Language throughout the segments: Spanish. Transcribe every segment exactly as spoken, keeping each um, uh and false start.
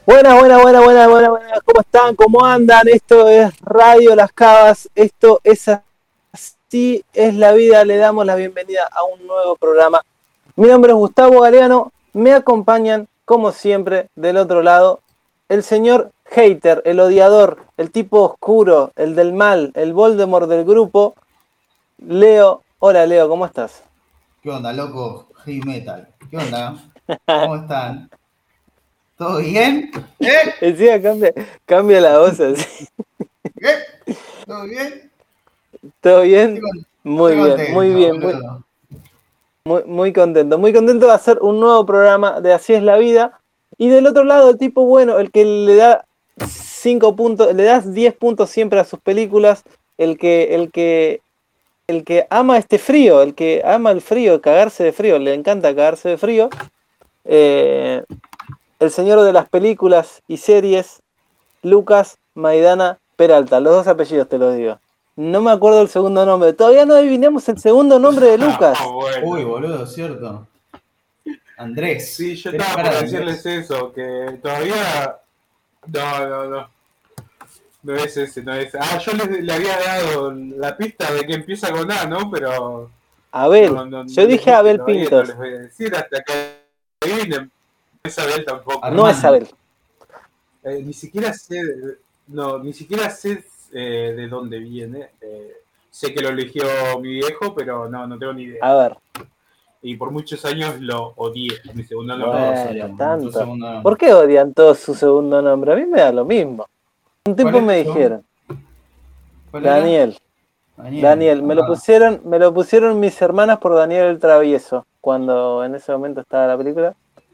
Buenas, buenas, buenas, buenas, buenas, buenas. ¿Cómo están? ¿Cómo andan? Esto es Radio Las Cavas. Esto es Así es la vida. Le damos la bienvenida a un nuevo programa. Mi nombre es Gustavo Galeano. Me acompañan, como siempre, del otro lado, el señor hater, el odiador, el tipo oscuro, el del mal, el Voldemort del grupo, Leo. Hola, Leo, ¿cómo estás? ¿Qué onda, loco? Heavy metal. ¿Qué onda? ¿Cómo están? ¿Todo bien? ¿Eh? Encima cambia, cambia la voz así. ¿Eh? ¿Todo bien? ¿Todo Estoy, bien? con- Muy estoy bien, muy contento, bien, muy, boludo. muy, muy contento. Muy contento de hacer un nuevo programa de Así es la vida. Y del otro lado, el tipo bueno, el que le da cinco puntos, le das diez puntos siempre a sus películas, el que, el que, el que ama este frío, el que ama el frío, cagarse de frío, le encanta cagarse de frío. Eh, el señor de las películas y series, Lucas Maidana Peralta. Los dos apellidos te los digo. No me acuerdo el segundo nombre. Todavía no adivinamos el segundo nombre de Lucas. Ah, bueno. Uy, boludo, cierto. Andrés. Sí, yo ¿Qué estaba cara por de decirles Andrés? eso, que todavía... No, no, no. No es ese, no es ese. Ah, yo le, le había dado la pista de que empieza con A, ¿no? Pero Abel. no, no, no Yo les dije dije Abel todavía, no Pintos. les voy a decir hasta que adivinen. No es Abel tampoco. No es Armando. Abel. Eh, ni siquiera sé... No, ni siquiera sé eh, de dónde viene. Eh, sé que lo eligió mi viejo, pero no, no tengo ni idea. A ver. Y por muchos años lo odié, mi segundo nombre. Todos Bueno, odiamos. Tu tanto. segundo nombre. ¿Por qué odian todos su segundo nombre? A mí me da lo mismo. Un ¿Cuál tiempo es me tu segundo? dijeron, ¿Cuál era? Daniel. Daniel. Daniel, me lo Ah, pusieron, me lo pusieron mis hermanas por Daniel el Travieso, cuando en ese momento estaba la película.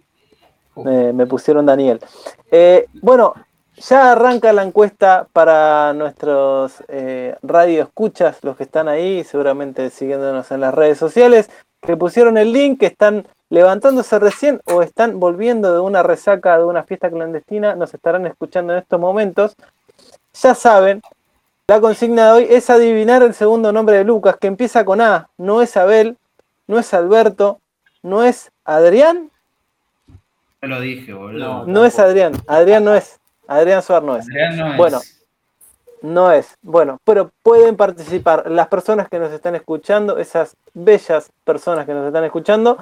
uf. Me, me pusieron Daniel. Eh, bueno, ya arranca la encuesta para nuestros eh, radio escuchas, los que están ahí, seguramente siguiéndonos en las redes sociales, que pusieron el link, que están levantándose recién o están volviendo de una resaca, de una fiesta clandestina, nos estarán escuchando en estos momentos. Ya saben, la consigna de hoy es adivinar el segundo nombre de Lucas, que empieza con A. No es Abel, no es Alberto, no es Adrián. Te lo dije, No, boludo. No es tampoco. Adrián, Adrián no es, Adrián Suar no es. Adrián no Bueno, es. no es. Bueno, pero pueden participar las personas que nos están escuchando, esas bellas personas que nos están escuchando,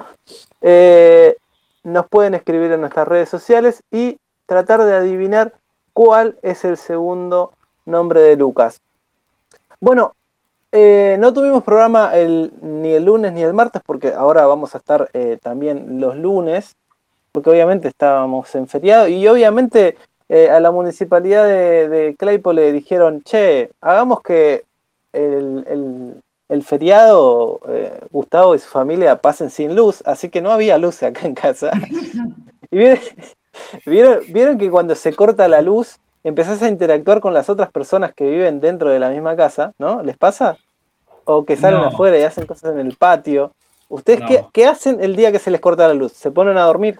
eh, nos pueden escribir en nuestras redes sociales y tratar de adivinar cuál es el segundo nombre de Lucas. Bueno, eh, no tuvimos programa el, ni el lunes ni el martes porque ahora vamos a estar eh, también los lunes, porque obviamente estábamos en feriado y obviamente eh, a la municipalidad de, de Claypole le dijeron, che, hagamos que el, el, el feriado eh, Gustavo y su familia pasen sin luz, así que no había luz acá en casa. Y vieron, vieron, vieron que cuando se corta la luz empezás a interactuar con las otras personas que viven dentro de la misma casa, ¿no? ¿Les pasa? O que salen No, afuera y hacen cosas en el patio. ¿Ustedes qué, no. qué hacen el día que se les corta la luz? ¿Se ponen a dormir?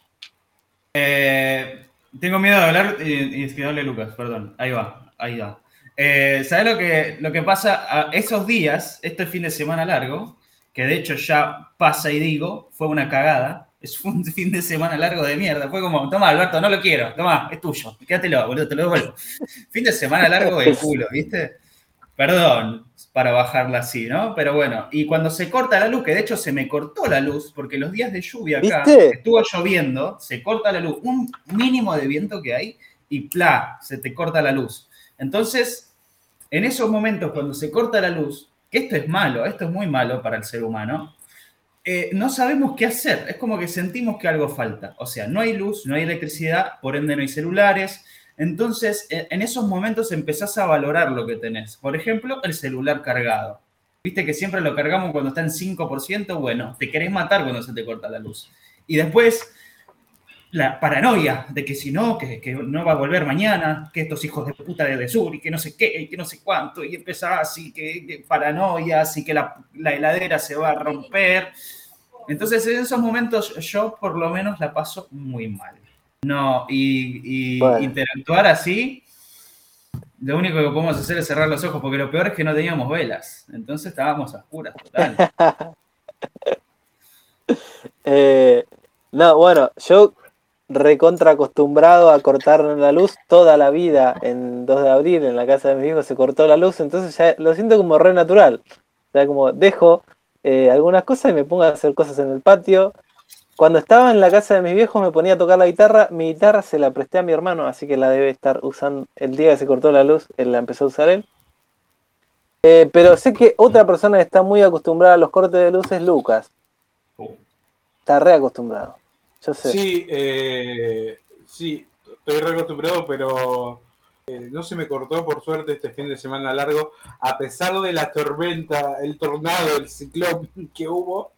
Eh, tengo miedo de hablar y, y que hable Lucas, perdón. Ahí va, ahí va. Eh, ¿Sabes lo que, lo que pasa? A esos días, este fin de semana largo, que de hecho ya pasa y digo, fue una cagada. Es un fin de semana largo de mierda. Fue como, toma, Alberto, no lo quiero. Toma, es tuyo. Quédatelo, boludo, te lo devuelvo. Fin de semana largo del culo, ¿viste? Perdón para bajarla así, ¿no? Pero bueno, y cuando se corta la luz, que de hecho se me cortó la luz, porque los días de lluvia acá, ¿Viste? estuvo lloviendo, se corta la luz, un mínimo de viento que hay, y ¡plá! Se te corta la luz. Entonces, en esos momentos, cuando se corta la luz, que esto es malo, esto es muy malo para el ser humano, eh, no sabemos qué hacer. Es como que sentimos que algo falta. O sea, no hay luz, no hay electricidad, por ende no hay celulares. Entonces, en esos momentos empezás a valorar lo que tenés. Por ejemplo, el celular cargado. Viste que siempre lo cargamos cuando está en cinco por ciento. Bueno, te querés matar cuando se te corta la luz. Y después, la paranoia de que si no, que, que no va a volver mañana, que estos hijos de puta de Desur y que no sé qué, y que no sé cuánto, y empezás y que, que paranoias y que la, la heladera se va a romper. Entonces, en esos momentos yo por lo menos la paso muy mal. No, y, y Bueno, interactuar así, lo único que podemos hacer es cerrar los ojos, porque lo peor es que no teníamos velas. Entonces estábamos a oscuras, total. eh, no, bueno, yo recontra acostumbrado a cortar la luz toda la vida. En dos de abril en la casa de mis hijos se cortó la luz, entonces ya lo siento como re natural. O sea, como dejo eh, algunas cosas y me pongo a hacer cosas en el patio. Cuando estaba en la casa de mis viejos me ponía a tocar la guitarra. Mi guitarra se la presté a mi hermano, así que la debe estar usando. El día que se cortó la luz, él la empezó a usar él. Eh, pero sé que otra persona que está muy acostumbrada a los cortes de luz es Lucas. Está re acostumbrado. Yo sé. Sí, eh, sí, estoy re acostumbrado, pero eh, no se me cortó por suerte este fin de semana largo, a pesar de la tormenta, el tornado, el ciclón que hubo,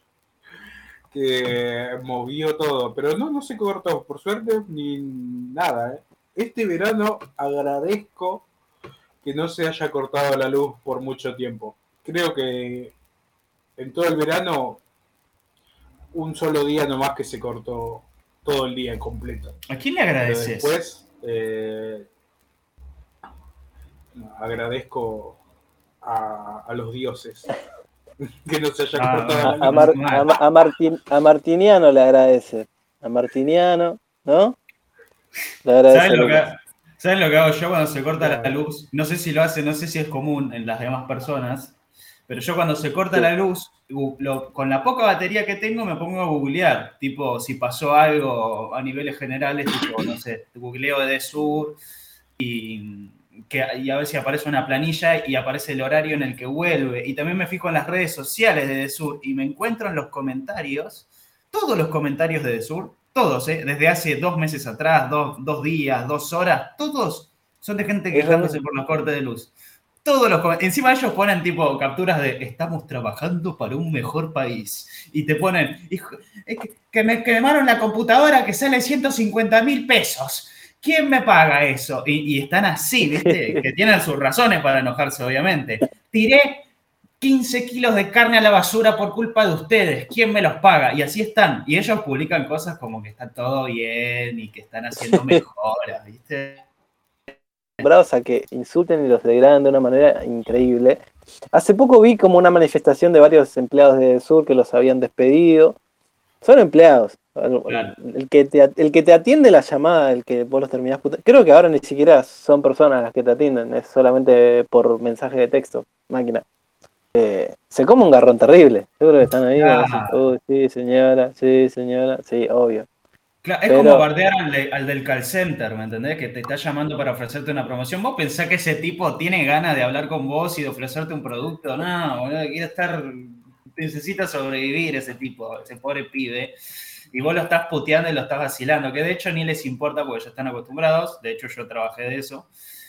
que movió todo. Pero no, no se cortó, por suerte, ni nada. ¿eh? Este verano agradezco que no se haya cortado la luz por mucho tiempo. Creo que en todo el verano, un solo día nomás que se cortó todo el día en completo. ¿A quién le Pero agradeces? después eh, agradezco a, a los dioses que no se haya Ah, cortado A, la a, luz. Mar- a, Ma- a Martin, a Martiniano le agradece. A Martiniano, ¿no? Le agradece ¿Sabes a lo que, Lucas. ¿sabes lo que hago yo cuando se corta la Claro. luz? No sé si lo hace, no sé si es común en las demás personas, pero yo cuando se corta Sí. la luz, gu- lo- con la poca batería que tengo me pongo a googlear, tipo si pasó algo a niveles generales, tipo, no sé, googleo de sur y, que, y a ver si aparece una planilla y aparece el horario en el que vuelve. Y también me fijo en las redes sociales de Desur y me encuentro en los comentarios, todos los comentarios de Desur, todos, ¿eh? Desde hace dos meses atrás, dos, dos días, dos horas, todos son de gente Es lo quejándose mismo. por los cortes de luz. Todos los com- encima ellos ponen tipo capturas de estamos trabajando para un mejor país. Y te ponen, "Hijo, es que, que me quemaron la computadora que sale ciento cincuenta mil pesos. ¿Quién me paga eso?" Y, y están así, ¿viste? Que tienen sus razones para enojarse, obviamente. Tiré quince kilos de carne a la basura por culpa de ustedes. ¿Quién me los paga? Y así están. Y ellos publican cosas como que está todo bien y que están haciendo mejoras, ¿viste? Bravos a que insulten y los degradan de una manera increíble. Hace poco vi como una manifestación de varios empleados de Sur que los habían despedido. Son empleados. Claro. El que te, el que te atiende la llamada, el que vos los terminás puta... Creo que ahora ni siquiera son personas las que te atienden, es solamente por mensaje de texto, máquina. Eh, se come un garrón terrible. Yo creo que están ahí como decís, Claro. uy, sí, señora, sí, señora, sí, obvio. Claro, es Pero, como bardear al, de- al del call center, ¿me entendés? Que te está llamando para ofrecerte una promoción. ¿Vos pensás que ese tipo tiene ganas de hablar con vos y de ofrecerte un producto? No, boludo, quiere estar... Necesita sobrevivir ese tipo, ese pobre pibe. Y vos lo estás puteando y lo estás vacilando, que de hecho ni les importa porque ya están acostumbrados. De hecho, yo trabajé de eso.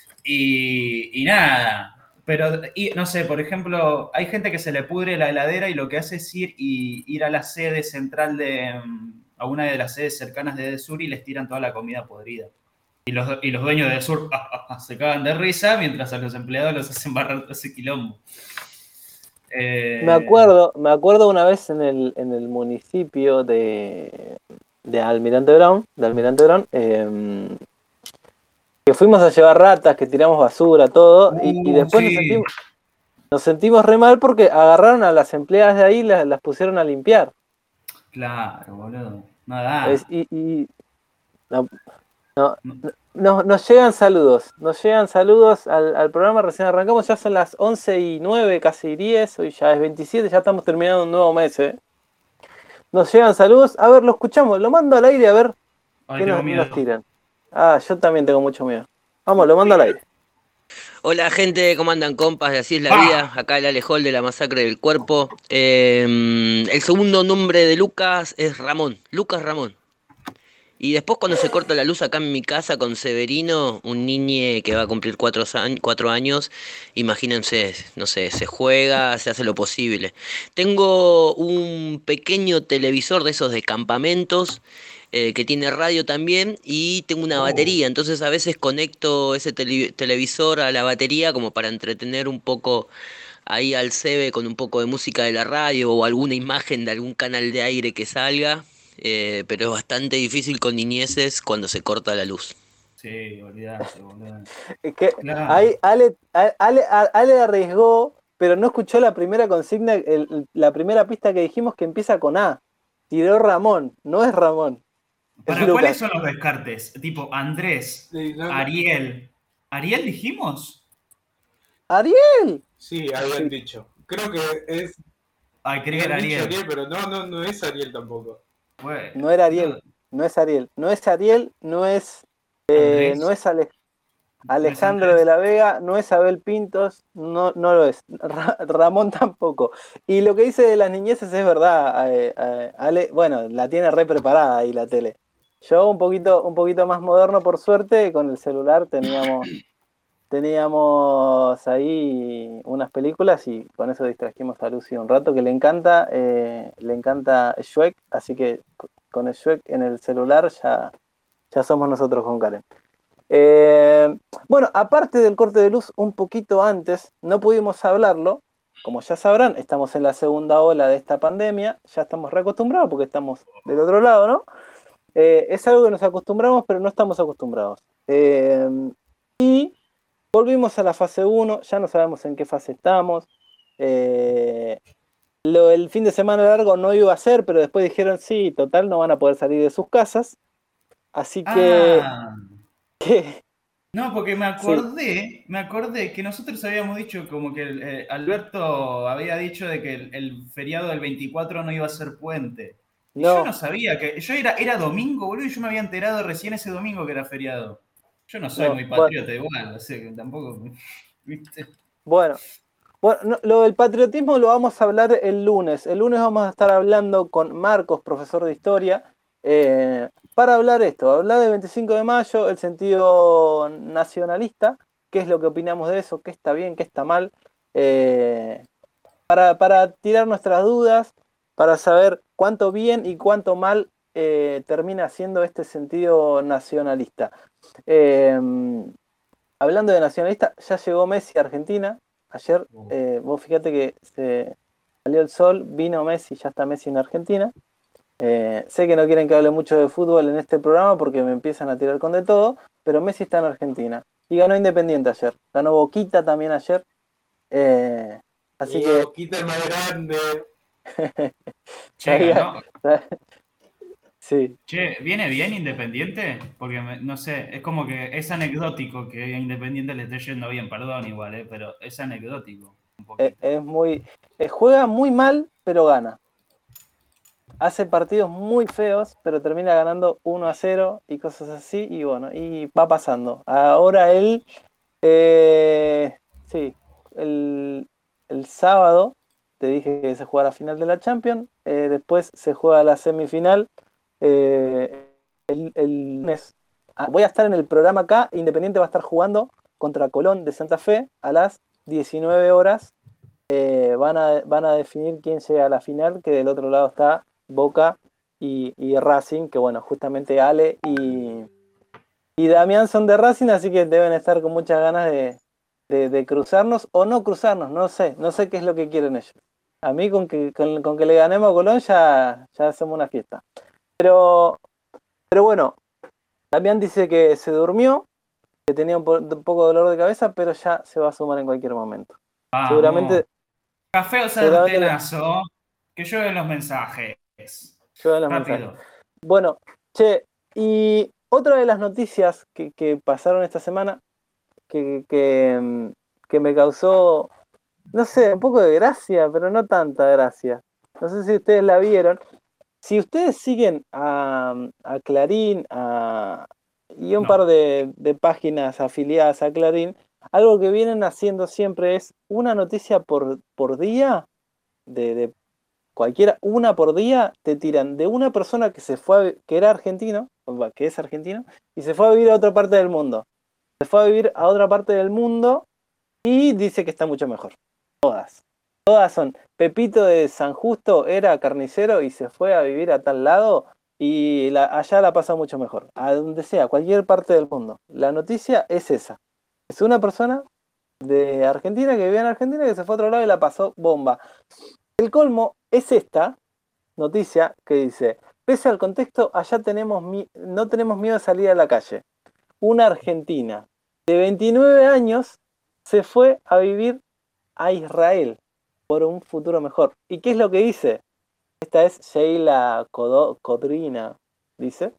Y, y nada, pero y, no sé, por ejemplo, hay gente que se le pudre la heladera y lo que hace es ir, y, ir a la sede central de, mm, a una de las sedes cercanas de Desur y les tiran toda la comida podrida. Y los, y los dueños de Desur se cagan de risa mientras a los empleados los hacen barrer todo ese quilombo. Eh, me acuerdo, me acuerdo una vez en el, en el municipio de, de Almirante Brown, de Almirante Brown, eh, que fuimos a llevar ratas, que tiramos basura, todo, y, y uh, después nos sí, sentimos, nos sentimos re mal porque agarraron a las empleadas de ahí y las, las pusieron a limpiar. claro, boludo. Nada. Es- y y no, no, no- nos llegan saludos, nos llegan saludos al, al programa, recién arrancamos, ya son las once y nueve, casi diez, hoy ya es veintisiete, ya estamos terminando un nuevo mes, ¿eh? Nos llegan saludos, a ver, lo escuchamos, lo mando al aire a ver Ay, qué tengo nos, miedo. nos tiran. Ah, yo también tengo mucho miedo. Vamos, lo mando al aire. Hola gente, ¿cómo andan compas? De Así es la ¡Ah! vida, acá el Alejol de la Masacre del Cuerpo. Eh, el segundo nombre de Lucas es Ramón, Lucas Ramón. Y después cuando se corta la luz acá en mi casa con Severino, un niñe que va a cumplir cuatro, años- cuatro años, imagínense, no sé, se juega, se hace lo posible. Tengo un pequeño televisor de esos de campamentos, eh, que tiene radio también, y tengo una Oh. batería, entonces a veces conecto ese tele- televisor a la batería como para entretener un poco ahí al Sebe con un poco de música de la radio o alguna imagen de algún canal de aire que salga. Eh, pero es bastante difícil con niñeces cuando se corta la luz. Sí, olvidate, boludo. Es que Claro. ahí Ale, Ale, Ale arriesgó, pero no escuchó la primera consigna, el- la primera pista que dijimos que empieza con A. Tiró Ramón, no es Ramón. ¿Para Lucas. cuáles son los descartes? Tipo Andrés, Sí, no, no. Ariel. ¿Ariel dijimos? ¡Ariel! Sí, habían Sí. dicho. Creo que es. Ay, creí que era Habían dicho Ariel. Ariel, pero no, no, no es Ariel tampoco. Bueno, No era Ariel. yo- No es Ariel. No es Ariel. No es. eh, Andrés. no es Ale- ¿No es Alejandro Andrés? de la Vega. No es Abel Pintos. No, no lo es. Ra- Ramón tampoco. Y lo que dice de las niñeces es verdad. eh, eh, Ale, bueno, la tiene re preparada ahí la tele. Yo un poquito, un poquito más moderno, por suerte, con el celular teníamos. Teníamos ahí unas películas y con eso distrajimos a Lucy un rato, que le encanta, eh, le encanta Shrek, así que con el Shrek en el celular ya, ya somos nosotros con Karen. Eh, bueno, aparte del corte de luz, un poquito antes, no pudimos hablarlo, como ya sabrán, estamos en la segunda ola de esta pandemia, ya estamos reacostumbrados porque estamos del otro lado, ¿no? Eh, es algo que nos acostumbramos, pero no estamos acostumbrados. Eh, y volvimos a la fase uno, ya no sabemos en qué fase estamos. Eh, lo, el fin de semana largo no iba a ser, pero después dijeron, sí, total, no van a poder salir de sus casas. Así que, Ah, que no, porque me sí, acordé, me acordé que nosotros habíamos dicho como que el, eh, Alberto había dicho de que el, el feriado del veinticuatro no iba a ser puente. Y yo no no, sabía que, yo era, era domingo, boludo, y yo me había enterado recién ese domingo que era feriado. Yo no soy no, muy bueno, patriota igual, o sea que tampoco, ¿viste? bueno. Bueno, no, lo del patriotismo lo vamos a hablar el lunes. El lunes vamos a estar hablando con Marcos, profesor de historia, eh, para hablar esto, hablar del veinticinco de mayo, el sentido nacionalista, qué es lo que opinamos de eso, qué está bien, qué está mal, eh, para, para tirar nuestras dudas, para saber cuánto bien y cuánto mal eh, termina siendo este sentido nacionalista. Eh, Hablando de nacionalista, ya llegó Messi a Argentina. Ayer, eh, vos fíjate que se salió el sol, vino Messi, ya está Messi en Argentina. Eh, sé que no quieren que hable mucho de fútbol en este programa porque me empiezan a tirar con de todo, pero Messi está en Argentina. Y ganó Independiente ayer. Ganó Boquita también ayer. Eh, así Eh, que quita el más grande. Che, sabía, ganó. sí. Che, ¿viene bien Independiente? Porque me- no sé, es como que es anecdótico que a Independiente le esté yendo bien, perdón igual, eh, pero es anecdótico un Es, poquito. es muy. eh, juega muy mal, pero gana. Hace partidos muy feos, pero termina ganando uno a cero y cosas así, y bueno, y va pasando. Ahora él, eh, sí, el, el sábado te dije que se juega la final de la Champions, eh, después se juega la semifinal, eh, el, el lunes. Ah, voy a estar en el programa acá, Independiente va a estar jugando contra Colón de Santa Fe a las diecinueve horas. Eh, van, a, van a definir quién llega a la final, que del otro lado está Boca y, y Racing, que bueno, justamente Ale y, y Damián son de Racing, así que deben estar con muchas ganas de, de, de cruzarnos o no cruzarnos, no sé, no sé qué es lo que quieren ellos. A mí con que, con, con que le ganemos a Colón ya, ya hacemos una fiesta. Pero, pero bueno, Damián dice que se durmió, que tenía un, po- un poco de dolor de cabeza, pero ya se va a sumar en cualquier momento. Vamos. Seguramente, Café o seguramente le sartenazo, que llueven los mensajes. llueven los mensajes. Rápido. Bueno, che, y otra de las noticias que, que pasaron esta semana que, que, mm, que me causó, no sé, un poco de gracia, pero no tanta gracia. No sé si ustedes la vieron. Si ustedes siguen a, a Clarín a, y un par No. de, de páginas afiliadas a Clarín, algo que vienen haciendo siempre es una noticia por, por día de, de cualquiera, una por día, te tiran de una persona que se fue, a, que era argentino, que es argentino, y se fue a vivir a otra parte del mundo. Se fue a vivir a otra parte del mundo y dice que está mucho mejor. Todas. Todas son. Pepito de San Justo era carnicero y se fue a vivir a tal lado y la, allá la pasa mucho mejor. A donde sea, cualquier parte del mundo. La noticia es esa. Es una persona de Argentina que vivía en Argentina que se fue a otro lado y la pasó bomba. El colmo es esta noticia que dice, pese al contexto, allá tenemos mi- no tenemos miedo de salir a la calle. Una argentina de veintinueve años se fue a vivir a Israel por un futuro mejor. ¿Y qué es lo que dice? Esta es Sheila Codo- Codrina, dice.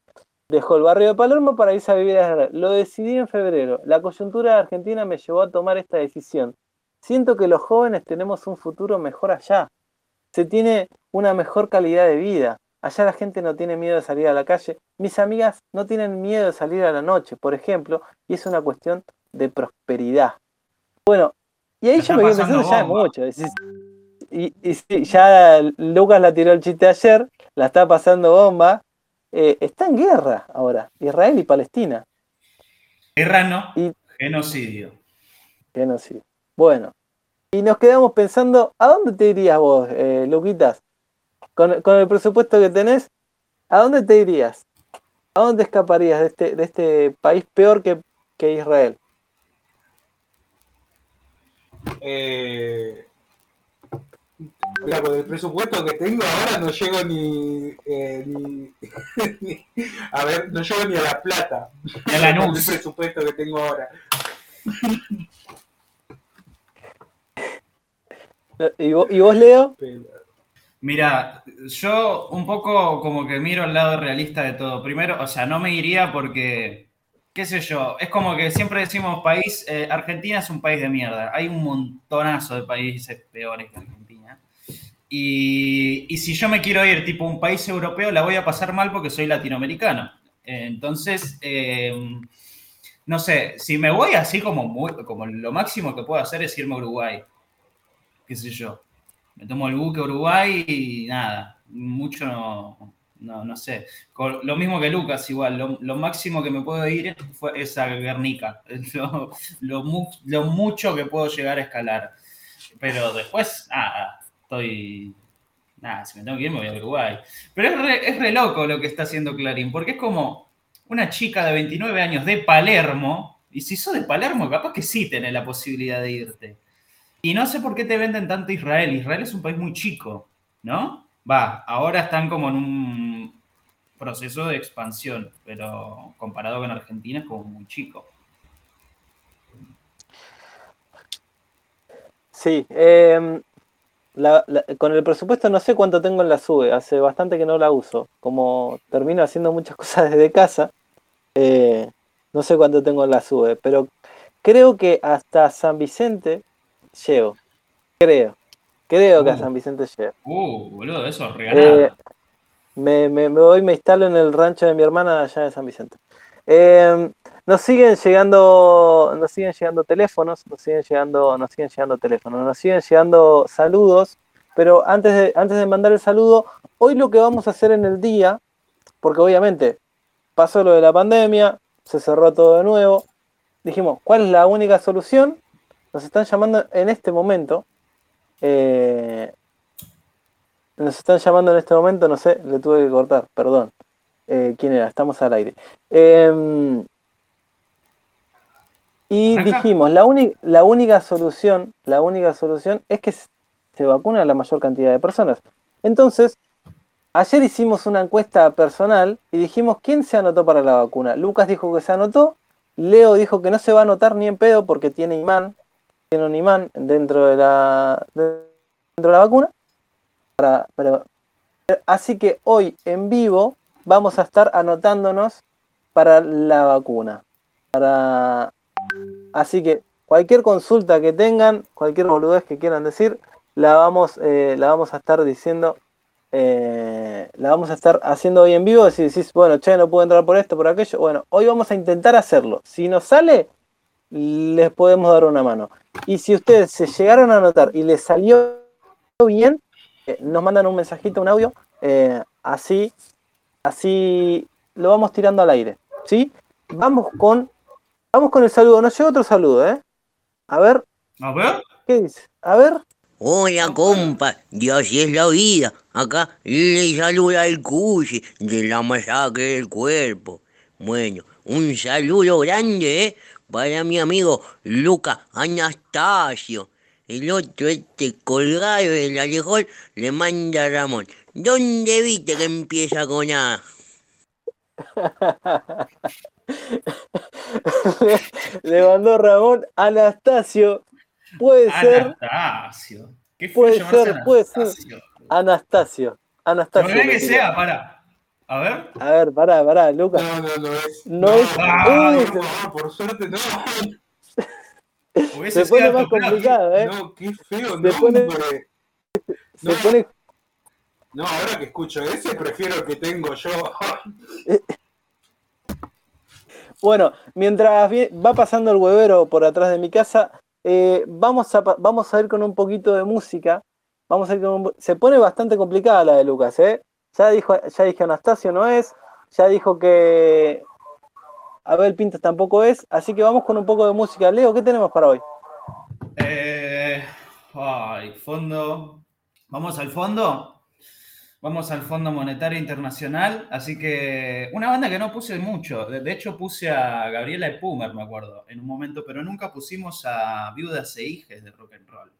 Dejó el barrio de Palermo para irse a vivir a Israel. Lo decidí en febrero. La coyuntura de Argentina me llevó a tomar esta decisión. Siento que los jóvenes tenemos un futuro mejor allá. Se tiene una mejor calidad de vida. Allá la gente no tiene miedo de salir a la calle. Mis amigas no tienen miedo de salir a la noche, por ejemplo, y es una cuestión de prosperidad. Bueno, y ahí La yo me está quedé pensando, pasando ya es bomba. mucho. Decís, y, y sí, ya Lucas la tiró el chiste ayer, la está pasando bomba. Eh, está en guerra ahora, Israel y Palestina. Guerra no, Y genocidio. genocidio. Bueno, y nos quedamos pensando, ¿a dónde te irías vos, eh, Luquitas? Con, con el presupuesto que tenés, ¿a dónde te irías? ¿A dónde escaparías de este, de este país peor que, que Israel? Eh, mira, con el presupuesto que tengo ahora no llego ni, eh, ni, ni- a ver, no llego ni a La Plata. Y a Con el Lanús. presupuesto que tengo ahora. ¿Y vos, y vos, Leo? Pero, Mira, yo un poco como que miro el lado realista de todo. Primero, o sea, no me iría porque, qué sé yo, es como que siempre decimos país, eh, Argentina es un país de mierda. Hay un montonazo de países peores que Argentina. Y, y si yo me quiero ir tipo a un país europeo, la voy a pasar mal porque soy latinoamericano. Eh, entonces, eh, no sé, si me voy así como, muy, como lo máximo que puedo hacer es irme a Uruguay, qué sé yo. Me tomo el buque a Uruguay y nada, mucho no, no, no sé. Con, lo mismo que Lucas, igual, lo, lo máximo que me puedo ir fue, es a Guernica, lo, lo, mu, lo mucho que puedo llegar a escalar. Pero después, nada, estoy... Nada, si me tengo que ir me voy a Uruguay. Pero es re, es re loco lo que está haciendo Clarín, porque es como una chica de veintinueve años de Palermo, y si sos de Palermo, capaz que sí tenés la posibilidad de irte. Y no sé por qué te venden tanto Israel. Israel es un país muy chico, ¿no? Va, ahora están como en un proceso de expansión, pero comparado con Argentina es como muy chico. Sí, eh, la, la, con el presupuesto no sé cuánto tengo en la SUBE, hace bastante que no la uso. Como termino haciendo muchas cosas desde casa, eh, no sé cuánto tengo en la SUBE, pero creo que hasta San Vicente llego. Creo, creo que a Uh, San Vicente llego. uh, boludo, eso Eh, regalado. me, me, me voy, me instalo en el rancho de mi hermana allá en San Vicente. Eh, nos siguen llegando, nos siguen llegando teléfonos, nos siguen llegando, nos siguen llegando teléfonos, nos siguen llegando saludos, pero antes de, antes de mandar el saludo, hoy lo que vamos a hacer en el día, porque obviamente pasó lo de la pandemia, se cerró todo de nuevo, dijimos, ¿cuál es la única solución? Nos están llamando en este momento, eh, nos están llamando en este momento, no sé, le tuve que cortar, perdón. Eh, ¿Quién era? Estamos al aire. Eh, y ¿Arranca? dijimos, la, la única solución, la única solución es que se vacuna a la mayor cantidad de personas. Entonces, ayer hicimos una encuesta personal y dijimos, ¿quién se anotó para la vacuna? Lucas dijo que se anotó, Leo dijo que no se va a anotar ni en pedo porque tiene imán, tiene un imán dentro de la, dentro de la vacuna. Para, pero, así que hoy en vivo vamos a estar anotándonos para la vacuna. Para... Así que cualquier consulta que tengan, cualquier boludez que quieran decir, la vamos, eh, la vamos a estar diciendo, eh, la vamos a estar haciendo hoy en vivo. Si decís, bueno, che, no puedo entrar por esto, por aquello, bueno, hoy vamos a intentar hacerlo. Si nos sale, les podemos dar una mano. Y si ustedes se llegaron a anotar y les salió bien, eh, nos mandan un mensajito, un audio, eh, así, así lo vamos tirando al aire, ¿sí? Vamos con, vamos con el saludo. Nos llega otro saludo, ¿eh? A ver, A ver. ¿qué dice? A ver. Hola, compa, y así es la vida. Acá le saluda el Cusi de la masacre del cuerpo. Bueno, un saludo grande, ¿eh? Para mi amigo Luca Anastasio. El otro, este colgado del alejón, le manda a Ramón. ¿Dónde viste que empieza con A? Le mandó Ramón Anastasio. Puede ser, Anastasio. Qué feo puede llamarse ser, puede ser. Anastasio. Anastasio. Lo que Anastasio sea le que tiró. sea, para. A ver. A ver, pará, pará, Lucas. No, no, no es. No es- Ay, Uy, no, por suerte no. Hubiese Se pone sido más tu plan. complicado, ¿eh? No, qué feo Se pone- nombre. Se No, pone... no, ahora que escucho ese, prefiero el que tengo yo. Bueno, mientras vi- va pasando el huevero por atrás de mi casa, eh, vamos, a, pa- vamos a ir con un poquito de música. Vamos a ir con un... Se pone bastante complicada la de Lucas, ¿eh? Ya dijo, ya dije Anastasio no es, ya dijo que Abel Pintos tampoco es, así que vamos con un poco de música. Leo, ¿qué tenemos para hoy? Eh, ay, fondo. Vamos al fondo. Vamos al Fondo Monetario Internacional. Así que una banda que no puse mucho. De, de hecho, puse a Gabriela Epumer, me acuerdo, en un momento, pero nunca pusimos a Viudas e Hijes de Rock and Roll.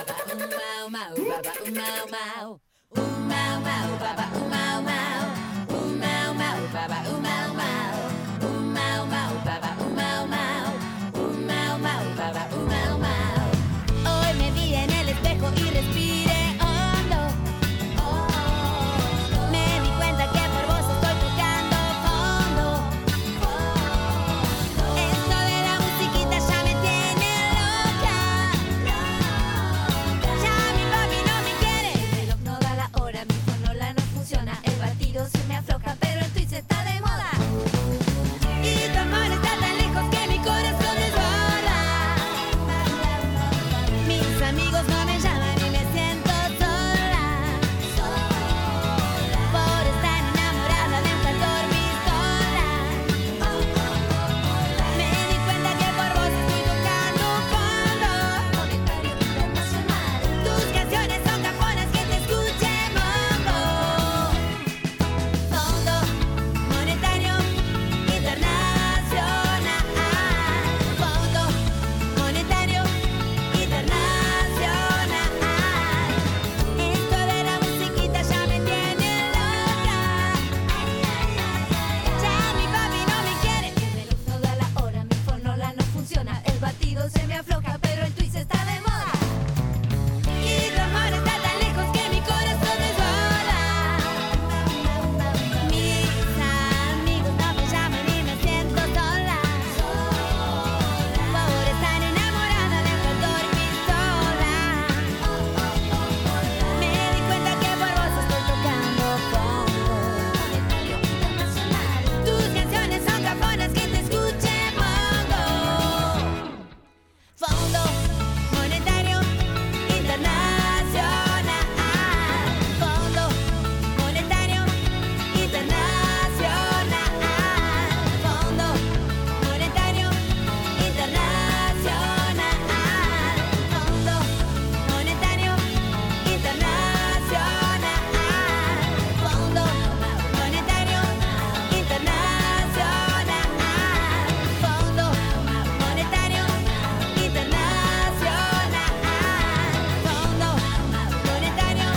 Hoy me vi en el espejo y respiré hondo. Me di cuenta que por vos estoy tocando fondo. Esto de la musiquita ya me tiene loca. Ya mi papi no me quiere. El reloj no da la hora, mi fonola no funciona. El batido se me afloja, pero el Twitch está de moda. Y tu amor está tan lejos que mi corazón desborda. Mis amigos no me llaman y me siento sola. Por estar enamorada de un cantor pistola. Me di cuenta que por vos estoy tocando fondo. Monetario internacional. Tus canciones son cajonas que te escuche mongo. Fondo Monetario Internacional. Fondo Monetario Internacional. Esto de la musiquita ya me tiene loca. Ya mi papi no me quiere. El reloj no da la hora, mi fonola no funciona. El batido se me afloja, pero el Twitch está de moda. Y tu amor está tan lejos que mi corazón desborda. Mis amigos no me llaman y me siento sola. Por estar enamorada de un cantor pistola. Me di cuenta que por vos estoy tocando fondo. Monetario internacional. Tus canciones son cajonas que te escuche mongo. Fondo Monetario Internacional. Fondo Monetario Internacional. Fondo Monetario Internacional. Fondo Monetario Internacional. Fondo Monetario Internacional. Fondo Monetario Internacional. Fondo Monetario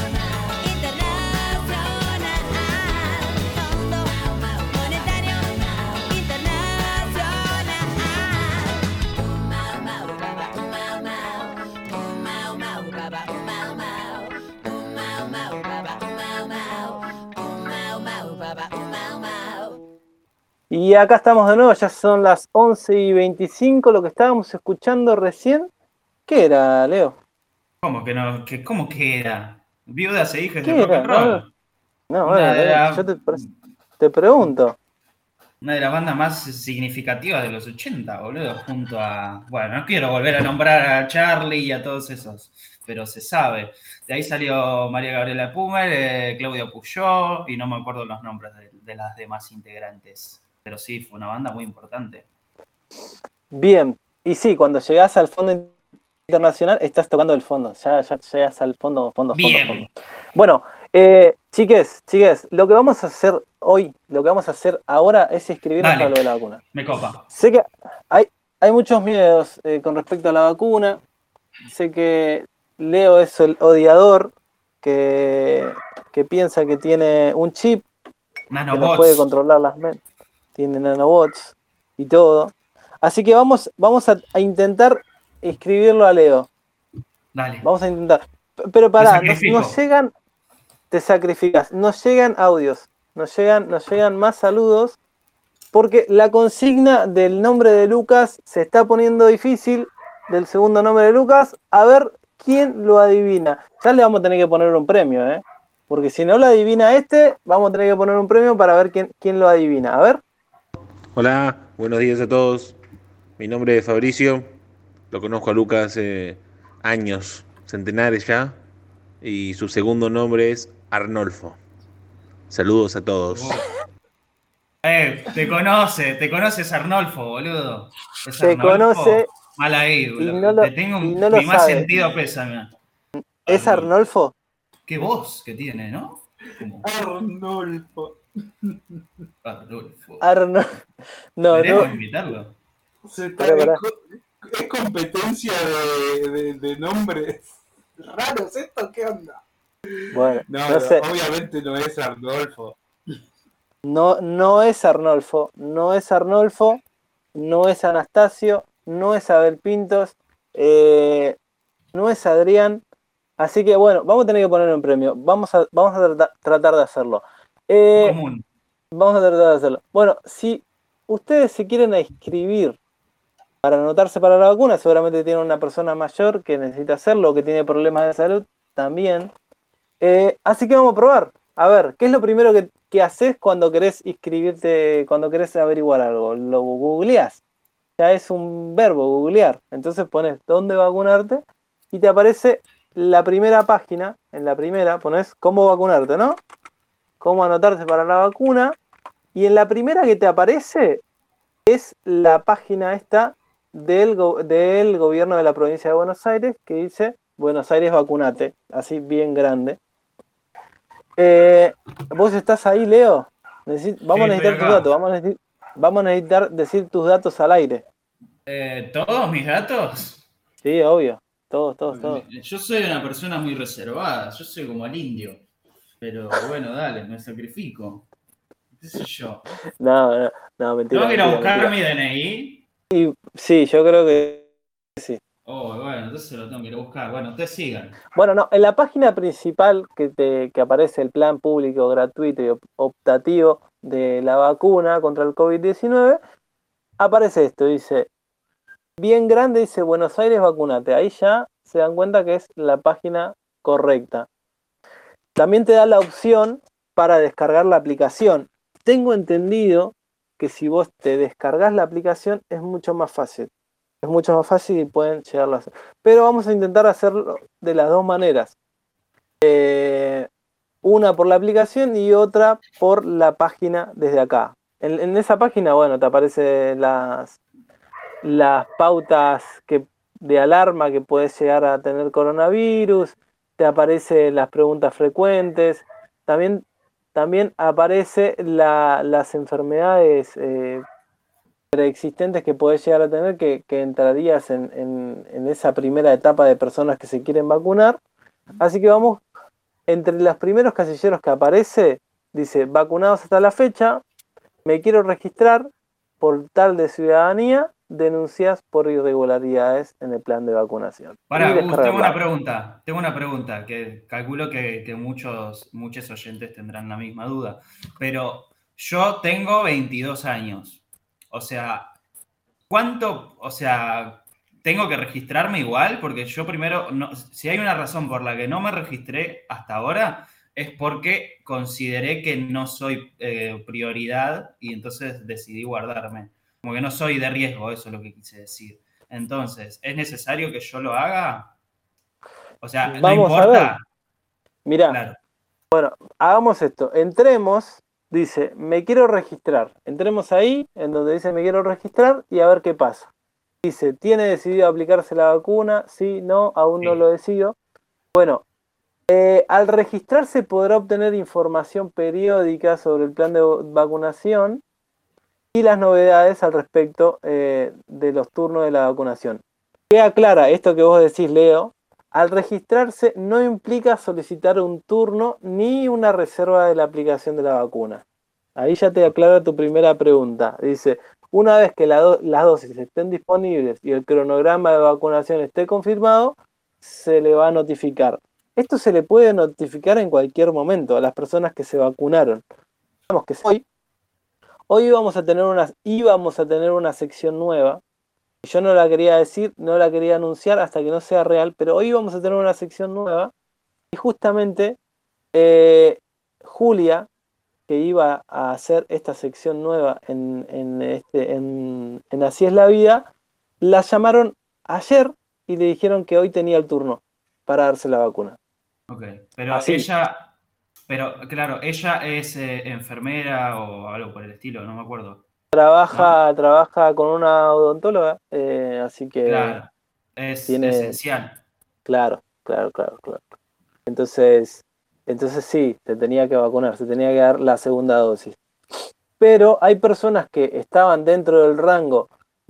Internacional. Y acá estamos de nuevo, ya son las once y veinticinco, lo que estábamos escuchando recién. ¿Qué era, Leo? ¿Cómo que no? ¿Qué, ¿Cómo que era? Viudas e Hijes de ¿Qué Rock era? and Roll. No, Una bueno, de Leo, la- yo te, te pregunto. Una de las bandas más significativas de los ochenta, boludo, junto a... Bueno, no quiero volver a nombrar a Charlie y a todos esos, pero se sabe. De ahí salió María Gabriela Pumer, eh, Claudio Puyó, y no me acuerdo los nombres de, de las demás integrantes. Pero sí, fue una banda muy importante. Bien, y sí, cuando llegás al fondo internacional, estás tocando el fondo, ya, ya llegas al fondo, fondo, fondo, Bien. fondo. Bueno, eh, chiques, chiques, lo que vamos a hacer hoy, lo que vamos a hacer ahora es inscribirnos Dale. a lo de la vacuna. Me copa. Sé que hay, hay muchos miedos eh, con respecto a la vacuna, sé que Leo es el odiador que, que piensa que tiene un chip que nos Nanobots. puede controlar las mentes, tiene nanobots y todo. Así que vamos, vamos a, a intentar inscribirlo a Leo. Dale. Vamos a intentar. P- Pero pará, Me nos, sacrifico. nos llegan, te sacrificas, nos llegan audios nos llegan, nos llegan más saludos, porque la consigna del nombre de Lucas se está poniendo difícil, del segundo nombre de Lucas, a ver quién lo adivina. Ya le vamos a tener que poner un premio, ¿eh? Porque si no lo adivina este, vamos a tener que poner un premio para ver quién, quién lo adivina. A ver. Hola, buenos días a todos. Mi nombre es Fabricio. Lo conozco a Lucas hace años, centenares ya. Y su segundo nombre es Arnolfo. Saludos a todos. Eh, te conoce, te conoces Arnolfo, boludo. Es Te Arnolfo. conoce Mal ahí, y boludo. no lo- Te tengo y un- no lo mi más sabe. sentido pésame. ¿Es Arnolfo? Qué voz que tiene, ¿no? Como Arnolfo. Arnolfo. Arno... No, Deberíamos no. invitarlo. Se está- Pará, pará. es co- es competencia de, de, de nombres raros esto, ¿qué onda? Bueno, No, no no, sé. obviamente no es Arnolfo. No, no es Arnolfo, no es Arnolfo, no es Anastasio, no es Abel Pintos, eh, no es Adrián. Así que bueno, vamos a tener que poner un premio. Vamos a, vamos a trata- tratar de hacerlo. Eh, Común. vamos a tratar de hacerlo. Bueno, si ustedes se quieren inscribir para anotarse para la vacuna, seguramente tienen una persona mayor que necesita hacerlo o que tiene problemas de salud también. Eh, así que vamos a probar. A ver, ¿qué es lo primero que, que haces cuando querés inscribirte, cuando querés averiguar algo? Lo googleás. Ya es un verbo, googlear. Entonces pones dónde vacunarte y te aparece la primera página. En la primera pones cómo vacunarte, ¿no? Cómo anotarse para la vacuna. Y en la primera que te aparece es la página esta del, go- del gobierno de la provincia de Buenos Aires que dice Buenos Aires vacunate, así bien grande. Eh, ¿Vos estás ahí, Leo? Necesi- vamos Sí, a necesitar estoy tus acá. datos, vamos a, necesitar, vamos a necesitar decir tus datos al aire. Eh, ¿Todos mis datos? Sí, obvio, todos, todos, todos. Yo soy una persona muy reservada, yo soy como el indio. Pero bueno, dale, me sacrifico. ¿Qué sé yo? No, no, no, mentira. ¿Tengo que ir a mentira, buscar mentira. mi D N I? Sí, yo creo que sí. Oh, bueno, entonces lo tengo que ir a buscar. Bueno, ustedes sigan. Bueno, no, en la página principal que, te, que aparece el plan público gratuito y op- optativo de la vacuna contra el COVID diecinueve, aparece esto, dice, bien grande, dice Buenos Aires vacunate. Ahí ya se dan cuenta que es la página correcta. También te da la opción para descargar la aplicación. Tengo entendido que si vos te descargas la aplicación es mucho más fácil. Es mucho más fácil y pueden llegarlo a hacer. Pero vamos a intentar hacerlo de las dos maneras. Eh, una por la aplicación y otra por la página desde acá. En, en esa página, bueno, te aparecen las, las pautas que, de alarma que puedes llegar a tener coronavirus, te aparecen las preguntas frecuentes, también, también aparece la, las enfermedades eh, preexistentes que podés llegar a tener, que, que entrarías en, en, en esa primera etapa de personas que se quieren vacunar. Así que vamos, entre los primeros casilleros que aparece, dice, vacunados hasta la fecha, me quiero registrar, portal de ciudadanía, denuncias por irregularidades en el plan de vacunación. Pará, Y Gus, descargar tengo la- una pregunta. Tengo una pregunta que calculo que, que muchos, muchos oyentes tendrán la misma duda. Pero yo tengo veintidós años. O sea, ¿cuánto? O sea, ¿tengo que registrarme igual? Porque yo primero, no- si hay una razón por la que no me registré hasta ahora, es porque consideré que no soy eh, prioridad y entonces decidí guardarme. Como que no soy de riesgo, eso es lo que quise decir. Entonces, ¿es necesario que yo lo haga? O sea, ¿no Vamos a ver. importa? Mirá, Claro. hagamos esto, entremos, dice, me quiero registrar. Entremos ahí, en donde dice me quiero registrar y a ver qué pasa. Dice, ¿tiene decidido aplicarse la vacuna? Sí, no, aún no Sí. lo decido. Bueno, eh, al registrarse podrá obtener información periódica sobre el plan de vacunación y las novedades al respecto eh, de los turnos de la vacunación. Queda clara esto que vos decís, Leo. Al registrarse no implica solicitar un turno ni una reserva de la aplicación de la vacuna. Ahí ya te aclara tu primera pregunta. Dice, una vez que la do- las dosis estén disponibles y el cronograma de vacunación esté confirmado, se le va a notificar. Esto se le puede notificar en cualquier momento a las personas que se vacunaron. que es hoy, hoy íbamos a tener una, íbamos a tener una sección nueva. Yo no la quería decir, no la quería anunciar hasta que no sea real, pero hoy vamos a tener una sección nueva y justamente eh, Julia, que iba a hacer esta sección nueva en, en, este, en, en Así es la vida, la llamaron ayer y le dijeron que hoy tenía el turno para darse la vacuna. Ok, pero Así. ella, pero claro, ella es eh, enfermera o algo por el estilo, no me acuerdo. Trabaja, ¿No? trabaja con una odontóloga, eh, así que Claro, es tiene, esencial. claro, claro, claro, claro. Entonces, entonces sí, se tenía que vacunar, se tenía que dar la segunda dosis. Pero hay personas que estaban dentro del rango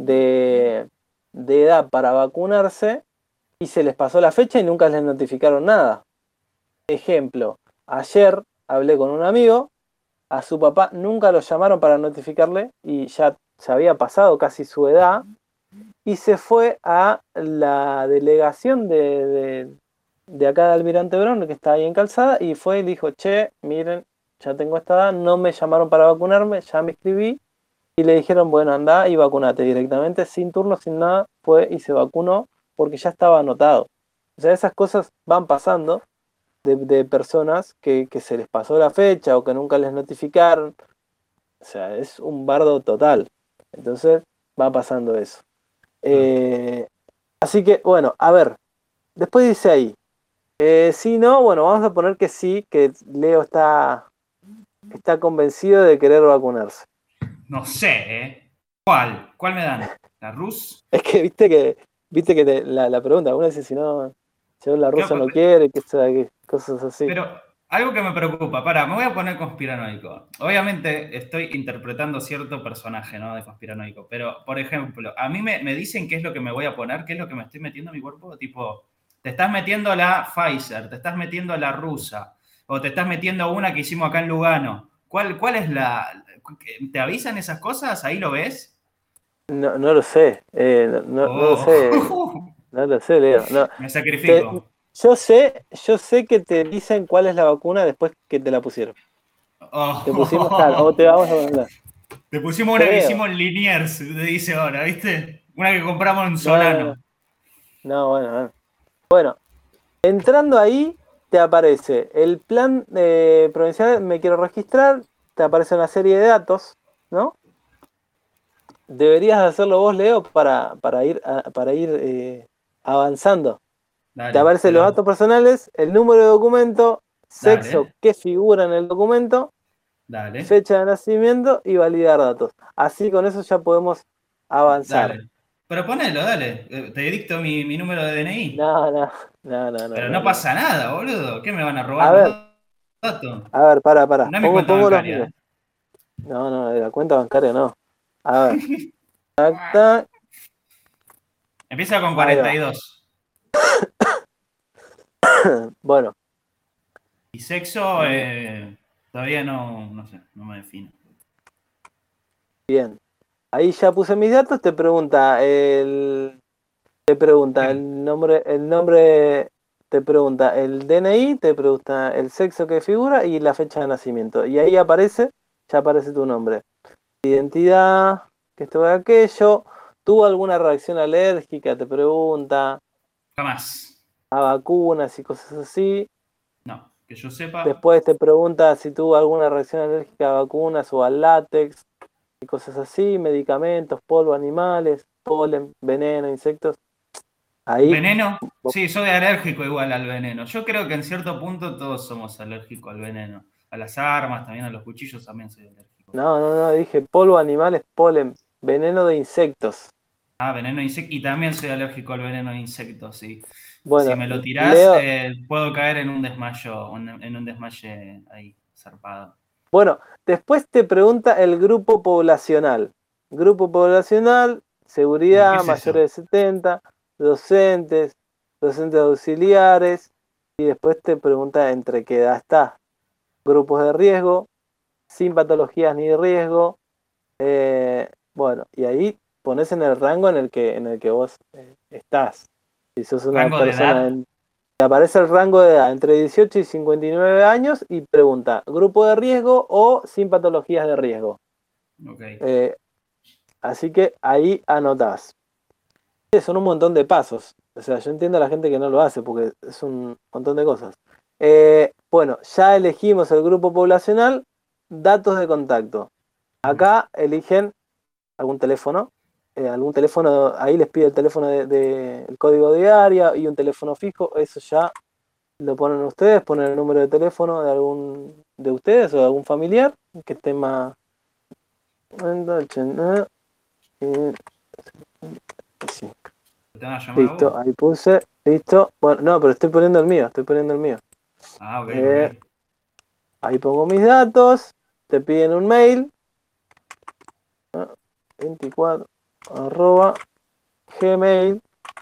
de, de edad para vacunarse y se les pasó la fecha y nunca les notificaron nada. Ejemplo, ayer hablé con un amigo, a su papá nunca lo llamaron para notificarle y ya se había pasado casi su edad y se fue a la delegación de, de, de acá de Almirante Brown, que está ahí en Calzada, y fue y dijo, che, miren, ya tengo esta edad, no me llamaron para vacunarme, ya me inscribí, y le dijeron, bueno, andá y vacunate directamente, sin turno, sin nada, fue y se vacunó, porque ya estaba anotado. O sea, esas cosas van pasando de, de personas que, que se les pasó la fecha o que nunca les notificaron. O sea, es un bardo total. Entonces, va pasando eso. Eh, así que, bueno, a ver, después dice ahí, eh, si no, bueno, vamos a poner que sí, que Leo está, está convencido de querer vacunarse. No sé, ¿eh? ¿Cuál? ¿Cuál me dan? ¿La Rus? Es que viste que, viste que te- la, la pregunta, uno dice si no, si la rusa Creo no que- quiere, que sea, que cosas así. Pero algo que me preocupa, para, me voy a poner conspiranoico. Obviamente estoy interpretando cierto personaje, ¿no? De conspiranoico. Pero, por ejemplo, a mí me, me dicen qué es lo que me voy a poner, qué es lo que me estoy metiendo en mi cuerpo. Tipo, te estás metiendo la Pfizer, te estás metiendo la rusa, o te estás metiendo una que hicimos acá en Lugano. ¿Cuál, cuál es la. ¿Te avisan esas cosas? ¿Ahí lo ves? No, no lo sé, eh, no, no, no lo sé, Oh, no lo sé, Leo. No. me Te- sacrifico. yo sé, yo sé que te dicen cuál es la vacuna después que te la pusieron. Te pusimos tal, o Oh. te vamos a mandar. Te pusimos una que Creo. hicimos en Liniers, te dice ahora, ¿viste? Una que compramos en No, no, Solano. no. No, bueno, bueno. Bueno, entrando ahí, te aparece el plan eh, provincial, me quiero registrar, te aparece una serie de datos, ¿no? Deberías hacerlo vos, Leo, para, para ir, a- para ir eh, avanzando. Dale, Te aparecen los pero- datos personales, el número de documento, sexo Dale, que figura en el documento, dale, fecha de nacimiento y validar datos. Así con eso ya podemos avanzar. dale. Pero ponelo, dale. Eh, Te dicto mi, mi número de D N I. No, no, no, no, no, Pero no, no no. pasa nada, boludo. ¿Qué me van a A robar los ver, da- datos? a ver, para, para. No es mi Pongo, cuenta pongo los bancaria, míos. ¿eh? No, no, de la cuenta bancaria no. A ver. Tac, tac. Empieza con Ahí cuarenta va. y dos. Bueno, Y sexo, eh, todavía no, no sé, no me defino. bien. Ahí ya puse mis datos, te pregunta el te pregunta ¿Qué? el nombre, el nombre, te pregunta el D N I, te pregunta el sexo que figura y la fecha de nacimiento. Y ahí aparece, ya aparece tu nombre. Identidad, que esto de aquello. ¿Tuvo alguna reacción alérgica? Te pregunta. Jamás. A vacunas y cosas así. No, que yo sepa, Después te pregunta si tuvo alguna reacción alérgica a vacunas o al látex y cosas así, medicamentos, polvo, animales, polen, veneno, insectos. Ahí, ¿veneno? vos- Sí, soy alérgico igual al veneno. Yo creo que en cierto punto todos somos alérgicos al veneno. A las armas, también a los cuchillos también soy alérgico. no, no, no, dije polvo, animales, polen, veneno de insectos. Ah, veneno de insectos. Y también soy alérgico al veneno de insectos, sí. Bueno, Si me lo tirás, Leo, eh, puedo caer en un desmayo, un- en un desmaye ahí, zarpado. bueno, después te pregunta el grupo poblacional. Grupo poblacional, Uh, ¿qué seguridad, es mayores eso? de setenta, docentes, docentes auxiliares, y después te pregunta entre qué edad estás. Grupos de riesgo, sin patologías ni riesgo. eh, bueno, y ahí pones en el rango en el que, en el que vos eh, estás. Si sos una ¿Rango de persona edad? en Te aparece el rango de edad entre dieciocho y cincuenta y nueve años y pregunta, ¿grupo de riesgo o sin patologías de riesgo? Ok. Eh, así que ahí anotás. Son un montón de pasos. O sea, yo entiendo a la gente que no lo hace porque es un montón de cosas. Eh, bueno, ya elegimos el grupo poblacional, datos de contacto. Acá eligen algún teléfono, eh, algún teléfono, ahí les pide el teléfono de, de- el código de área y un teléfono fijo, eso ya lo ponen ustedes, ponen el número de teléfono de algún de ustedes o de algún familiar que esté más. Sí, ¿Te van a llamar a listo, vos? ahí puse, listo. Bueno, no, pero estoy poniendo el mío, estoy poniendo el mío. Ah, ok, Eh, ok. Ahí pongo mis datos, te piden un mail, veinticuatro arroba gmail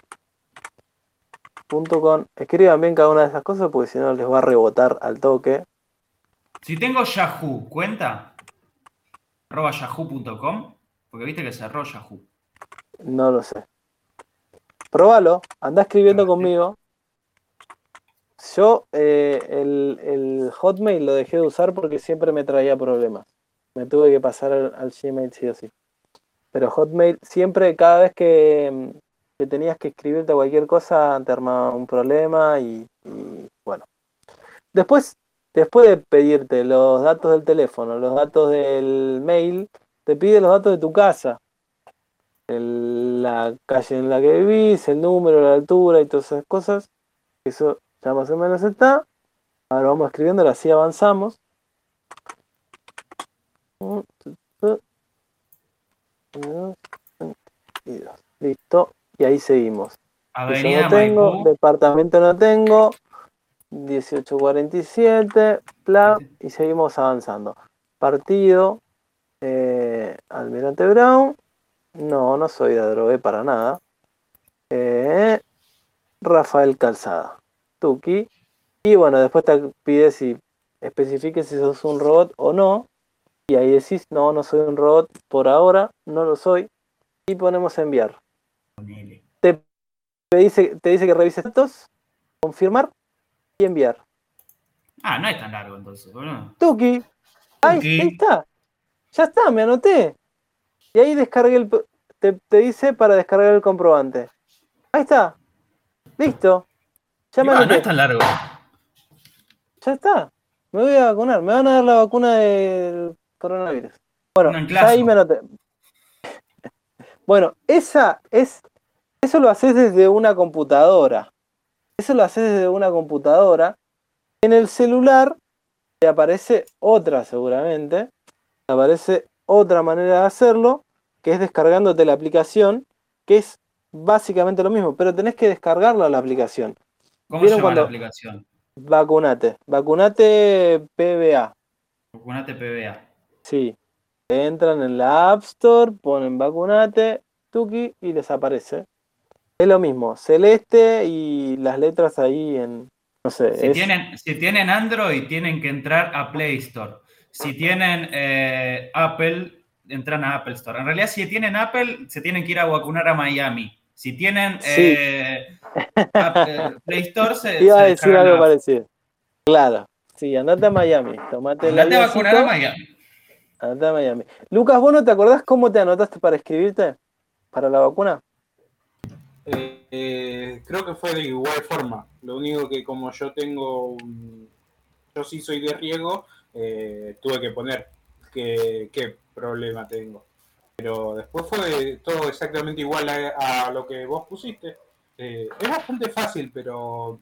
punto com. Escriban bien cada una de esas cosas porque si no les va a rebotar al toque. Si tengo Yahoo, ¿cuenta? arroba yahoo punto com, porque viste que cerró Yahoo. No lo sé. Probalo, anda escribiendo conmigo. Yo eh, el, el Hotmail lo dejé de usar porque siempre me traía problemas. Me tuve que pasar al, al Gmail sí o sí. Pero Hotmail siempre, cada vez que, que tenías que escribirte a cualquier cosa, te armaba un problema y, y bueno. Después, después de pedirte los datos del teléfono, los datos del mail, te pide los datos de tu casa. El- la calle en la que vivís, el número, la altura y todas esas cosas. Eso ya más o menos está. Ahora vamos escribiéndolo, así avanzamos. Listo. Y ahí seguimos. Piso no Avenida tengo, Maipú. departamento no tengo, dieciocho cuarenta y siete, plan, y seguimos avanzando. Partido, eh, Almirante Brown, no, no soy de Adrogué para nada. Eh, Rafael Calzada, Tuki, y bueno, después te pide si especifiques si sos un robot o no, y ahí decís, no, no soy un robot por ahora, no lo soy, y ponemos enviar. Te, te dice, te dice que revises datos, confirmar y enviar. Ah, no es tan largo entonces, boludo. Tuki, ahí, ahí Tuki. está, ya está, me anoté. Y ahí descargué el, te, te dice para descargar el comprobante. Ahí está, listo, ya Y me va, no es anoté. tan largo. Ya está, me voy a vacunar, me van a dar la vacuna del coronavirus. Bueno, Un ya ahí me anclazo. anoté. Bueno, esa es, eso lo haces desde una computadora. Eso lo haces desde una computadora. En el celular te aparece otra seguramente. Te aparece otra manera de hacerlo, que es descargándote la aplicación, que es básicamente lo mismo, pero tenés que descargarla la aplicación. ¿Cómo se ¿Vieron llama la cuando aplicación? vacunate? Vacunate P B A. Vacunate P B A. Sí. Entran en la App Store, ponen vacunate, tuki y les aparece. Es lo mismo, celeste y las letras ahí en, no sé, Si es... tienen, si tienen Android, tienen que entrar a Play Store. Si tienen eh, Apple, entran a Apple Store. En realidad, si tienen Apple, se tienen que ir a vacunar a Miami. Si tienen Sí, eh, App- eh, Play Store, se, iba se a decir descargan algo la app. parecido. Claro, sí, andate a Miami, tomate el Andate a vacunar a avioncito, Miami. andate a Miami. Lucas, ¿vos no te acordás cómo te anotaste para escribirte? ¿Para la vacuna? Eh, eh, creo que fue de igual forma. Lo único que como yo tengo un- yo sí soy de riesgo, eh, tuve que poner qué, qué problema tengo. Pero después fue todo exactamente igual a, a lo que vos pusiste. Eh, es bastante fácil, pero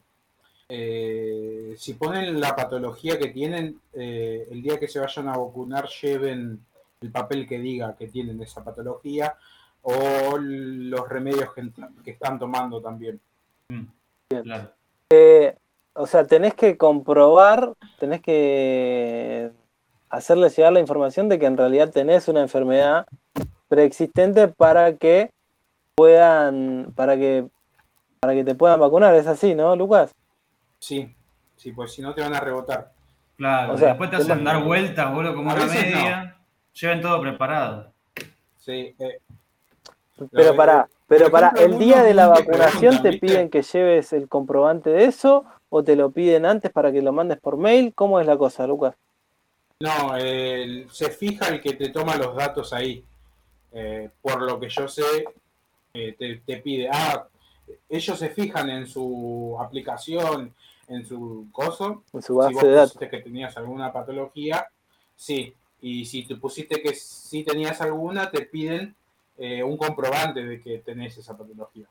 eh, si ponen la patología que tienen, eh, el día que se vayan a vacunar lleven el papel que diga que tienen esa patología o los remedios que, que están tomando también. Claro. O sea, tenés que comprobar, tenés que hacerle llegar la información de que en realidad tenés una enfermedad preexistente para que puedan, para que, para que te puedan vacunar. Es así, ¿no, Lucas? Sí, sí, pues si no te van a rebotar. Claro, O y sea, después te te hacen ma- dar vueltas, boludo, como A una veces no. media. Lleven todo preparado. Sí, eh, lo- pero eh, pará, Pero Por para ejemplo, el día de la algunos te vacunación preguntan, te ¿viste? piden que lleves el comprobante de eso o te lo piden antes para que lo mandes por mail. ¿Cómo es la cosa, Lucas? No, eh, se fija el que te toma los datos ahí. Eh, por lo que yo sé, eh, te, te pide, ah, ellos se fijan en su aplicación, en su coso, En su si base vos de datos. pusiste que tenías alguna patología, sí, y si te pusiste que sí tenías alguna, te piden eh, un comprobante de que tenés esa patología.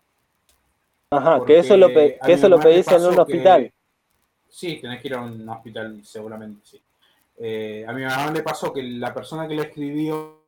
Ajá, que eso lo, pe- Porque a que mi eso lo mamá le pedís en un pasó hospital. que, sí, tenés que ir a un hospital seguramente, sí. Eh, a mi mamá le pasó que la persona que le escribió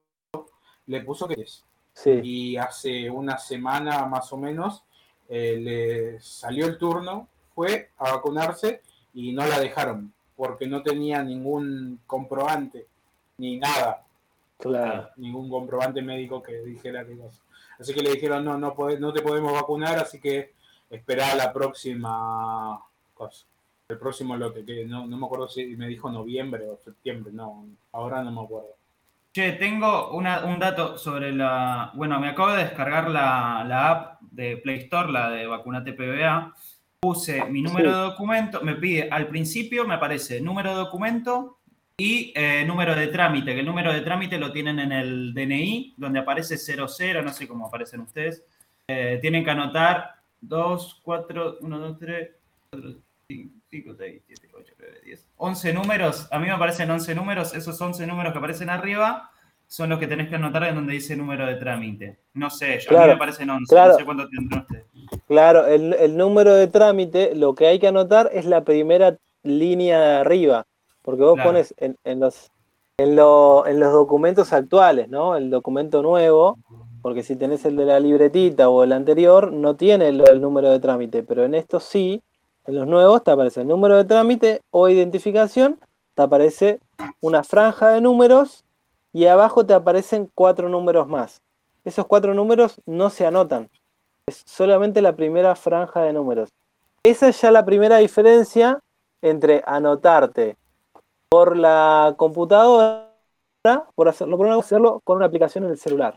le puso que es. Sí, Y hace una semana más o menos eh, le salió el turno, fue a vacunarse y no la dejaron porque no tenía ningún comprobante ni nada, claro. ningún comprobante médico que dijera que cosa. Así que le dijeron no, no, podés, no te podemos vacunar, así que esperá la próxima cosa, el próximo lote, que no, no me acuerdo si me dijo noviembre o septiembre, no, ahora no me acuerdo. Che, tengo una- un dato sobre la... Bueno, me acabo de descargar la, la app de Play Store, la de Vacunate P B A. Puse mi número Sí, de documento, me pide, al principio me aparece número de documento y eh, número de trámite, que el número de trámite lo tienen en el D N I, donde aparece cero cero, no sé cómo aparecen ustedes. Eh, tienen que anotar dos, cuatro, uno, dos, tres, cuatro, cinco, seis, siete, ocho, nueve, diez, once números. A mí me aparecen once números. Esos once números que aparecen arriba son los que tenés que anotar en donde dice número de trámite. No sé, a mí me claro, aparecen once. No claro, sé cuánto tendrán ustedes. claro. El, el número de trámite, lo que hay que anotar es la primera línea de arriba. Porque vos Claro, pones en, en los, en, lo- en los documentos actuales, ¿no? El documento nuevo, porque si tenés el de la libretita o el anterior, no tiene lo del número de trámite, pero en estos sí, en los nuevos te aparece el número de trámite o identificación, te aparece una franja de números y abajo te aparecen cuatro números más. Esos cuatro números no se anotan, es solamente la primera franja de números. Esa es ya la primera diferencia entre anotarte por la computadora, por hacerlo, por hacerlo con una aplicación en el celular.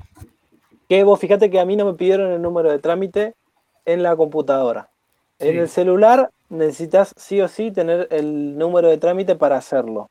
Que vos fíjate que a mí no me pidieron el número de trámite en la computadora. En el sí. celular necesitas sí o sí tener el número de trámite para hacerlo.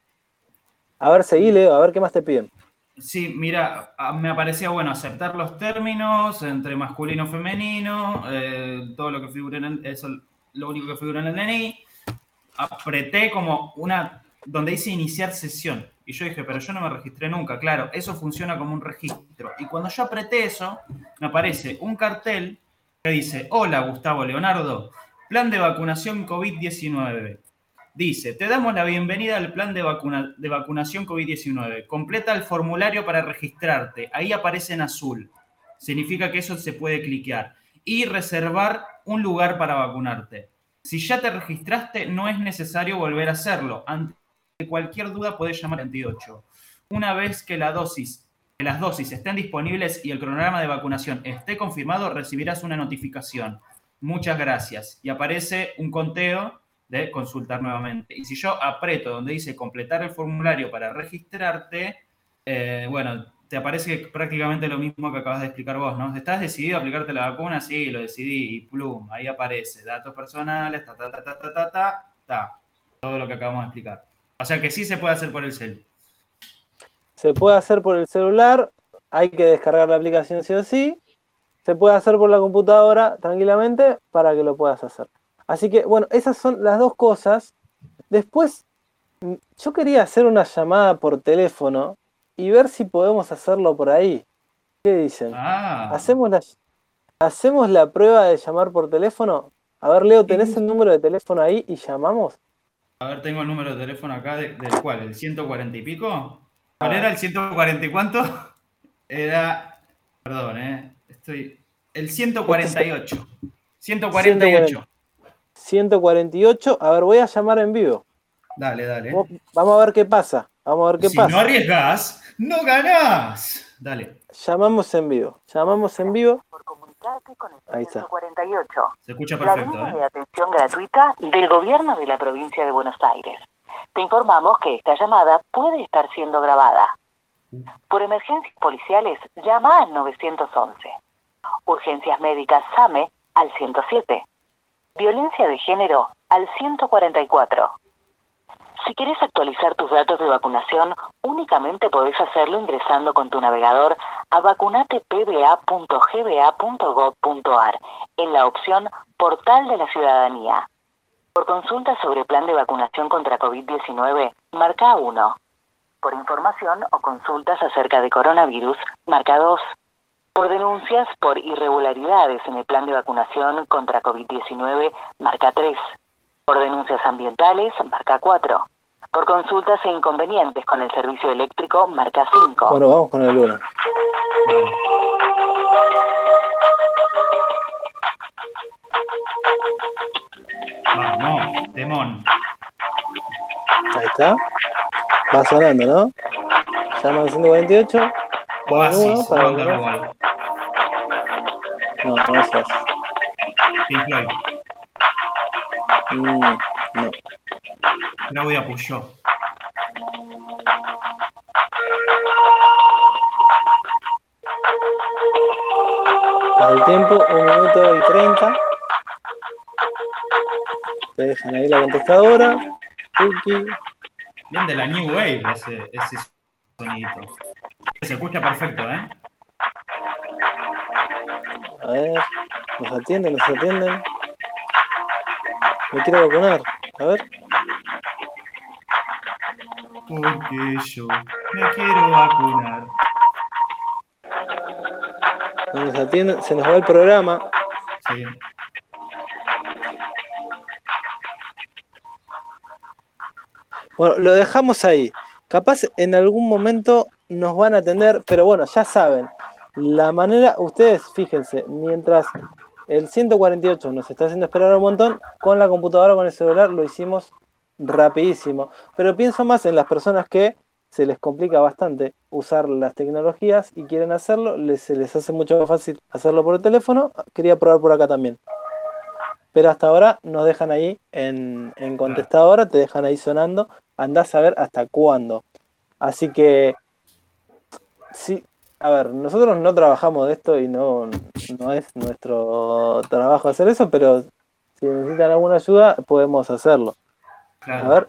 A ver, seguí, Leo, a ver qué más te piden. Sí, mira, a- me aparecía, bueno, aceptar los términos entre masculino y femenino, eh, todo lo que figura en el, eso, lo único que figura en el D N I. Apreté como una, donde dice iniciar sesión. Y yo dije, pero yo no me registré nunca. Claro, eso funciona como un registro. Y cuando yo apreté eso, me aparece un cartel que dice, hola Gustavo Leonardo, plan de vacunación COVID diecinueve. Dice, te damos la bienvenida al plan de, vacuna, de vacunación COVID diecinueve. Completa el formulario para registrarte. Ahí aparece en azul. Significa que eso se puede cliquear. Y reservar un lugar para vacunarte. Si ya te registraste, no es necesario volver a hacerlo. Ante cualquier duda, podés llamar al veintiocho. Una vez que, la dosis, que las dosis estén disponibles y el cronograma de vacunación esté confirmado, recibirás una notificación. Muchas gracias. Y aparece un conteo de consultar nuevamente. Y si yo aprieto donde dice completar el formulario para registrarte, eh, bueno, te aparece prácticamente lo mismo que acabas de explicar vos, ¿no? ¿Estás decidido a aplicarte la vacuna? Sí, lo decidí, y plum, ahí aparece, datos personales, ta, ta, ta, ta, ta, ta, ta, ta, todo lo que acabamos de explicar. O sea que sí se puede hacer por el cel. Se puede hacer por el celular, hay que descargar la aplicación sí o sí. Se puede hacer por la computadora tranquilamente para que lo puedas hacer. Así que, bueno, esas son las dos cosas. Después, mm, yo quería hacer una llamada por teléfono y ver si podemos hacerlo por ahí. ¿Qué dicen? Ah, ¿Hacemos la, ¿Hacemos la prueba de llamar por teléfono? A ver, Leo, ¿tenés el número de teléfono ahí y llamamos? a ver, tengo el número de teléfono acá, de- ¿del cuál? ¿El ciento cuarenta y pico? ¿Cuál Ah, era el ciento cuarenta y cuánto? Era, perdón, ¿eh? Estoy, el ciento este es cuarenta y el ocho. ciento cuarenta y ocho. ciento cuarenta y ocho. A ver, voy a llamar en vivo. Dale, dale. Vamos vamos a ver qué pasa. Vamos a ver qué Si no pasa. arriesgas, no ganás. Dale, Llamamos en vivo. Llamamos en vivo. Por comunicarte con el Ahí está. ciento cuarenta y ocho, se escucha la perfecto, línea de ¿eh? atención gratuita del Gobierno de la Provincia de Buenos Aires. Te informamos que esta llamada puede estar siendo grabada. Por emergencias policiales, llama al nueve once. Urgencias médicas SAME al ciento siete. Violencia de género al ciento cuarenta y cuatro. Si querés actualizar tus datos de vacunación, únicamente podés hacerlo ingresando con tu navegador a vacunate p b a punto g b a punto gov punto a r en la opción Portal de la Ciudadanía. Por consultas sobre plan de vacunación contra COVID diecinueve, marca uno. Por información o consultas acerca de coronavirus, marca dos. Por denuncias por irregularidades en el plan de vacunación contra COVID diecinueve, marca tres. Por denuncias ambientales, marca cuatro. Por consultas e inconvenientes con el servicio eléctrico, marca cinco. Bueno, vamos con el uno. Vamos, temón. Ahí está. Va sonando, ¿no? Llaman ciento cuarenta y ocho. Oasis, para Wonderwall. No, no es Oasis. Pink Floyd. Mm, no. Claudia Puyó. Para el tiempo, un minuto y treinta. Te dejan ahí la contestadora. Tuki. Bien de la New Wave ese, ese sonidito. Se escucha perfecto, ¿eh? A ver, nos atienden, nos atienden. Me quiero vacunar. A ver. Porque yo me quiero vacunar. No nos atienden, se nos va el programa. Sí. Bueno, lo dejamos ahí. Capaz en algún momento nos van a atender, pero bueno, ya saben. La manera, ustedes fíjense, mientras el ciento cuarenta y ocho nos está haciendo esperar un montón, con la computadora, con el celular, lo hicimos rapidísimo. Pero pienso más en las personas que se les complica bastante usar las tecnologías y quieren hacerlo, les, se les hace mucho más fácil hacerlo por el teléfono. Quería probar por acá también. Pero hasta ahora nos dejan ahí en, en contestadora, te dejan ahí sonando. Andás a ver hasta cuándo. Así que, sí, a ver, nosotros no trabajamos de esto y no, no es nuestro trabajo hacer eso, pero si necesitan alguna ayuda, podemos hacerlo. Claro. A ver.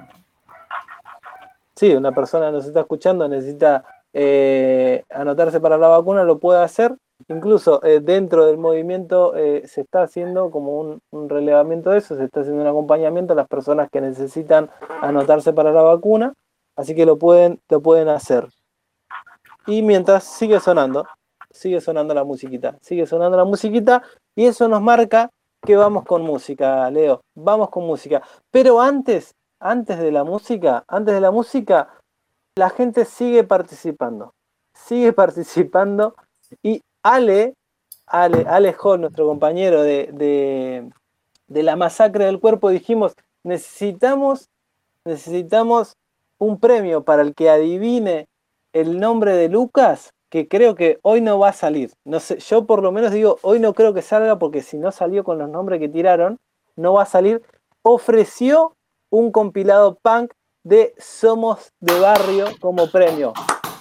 Sí, una persona nos está escuchando, necesita eh, anotarse para la vacuna, lo puede hacer. Incluso eh, dentro del movimiento eh, se está haciendo como un, un relevamiento de eso, se está haciendo un acompañamiento a las personas que necesitan anotarse para la vacuna, así que lo pueden, lo pueden hacer. Y mientras sigue sonando, sigue sonando la musiquita, sigue sonando la musiquita, y eso nos marca que vamos con música, Leo, vamos con música. Pero antes, antes de la música, antes de la música, la gente sigue participando, sigue participando, y Ale, Ale, Ale Hall, nuestro compañero de, de, de la masacre del cuerpo, dijimos, necesitamos, necesitamos un premio para el que adivine el nombre de Lucas, que creo que hoy no va a salir. No sé, yo por lo menos digo, hoy no creo que salga, porque si no salió con los nombres que tiraron, no va a salir. Ofreció un compilado punk de Somos de Barrio como premio.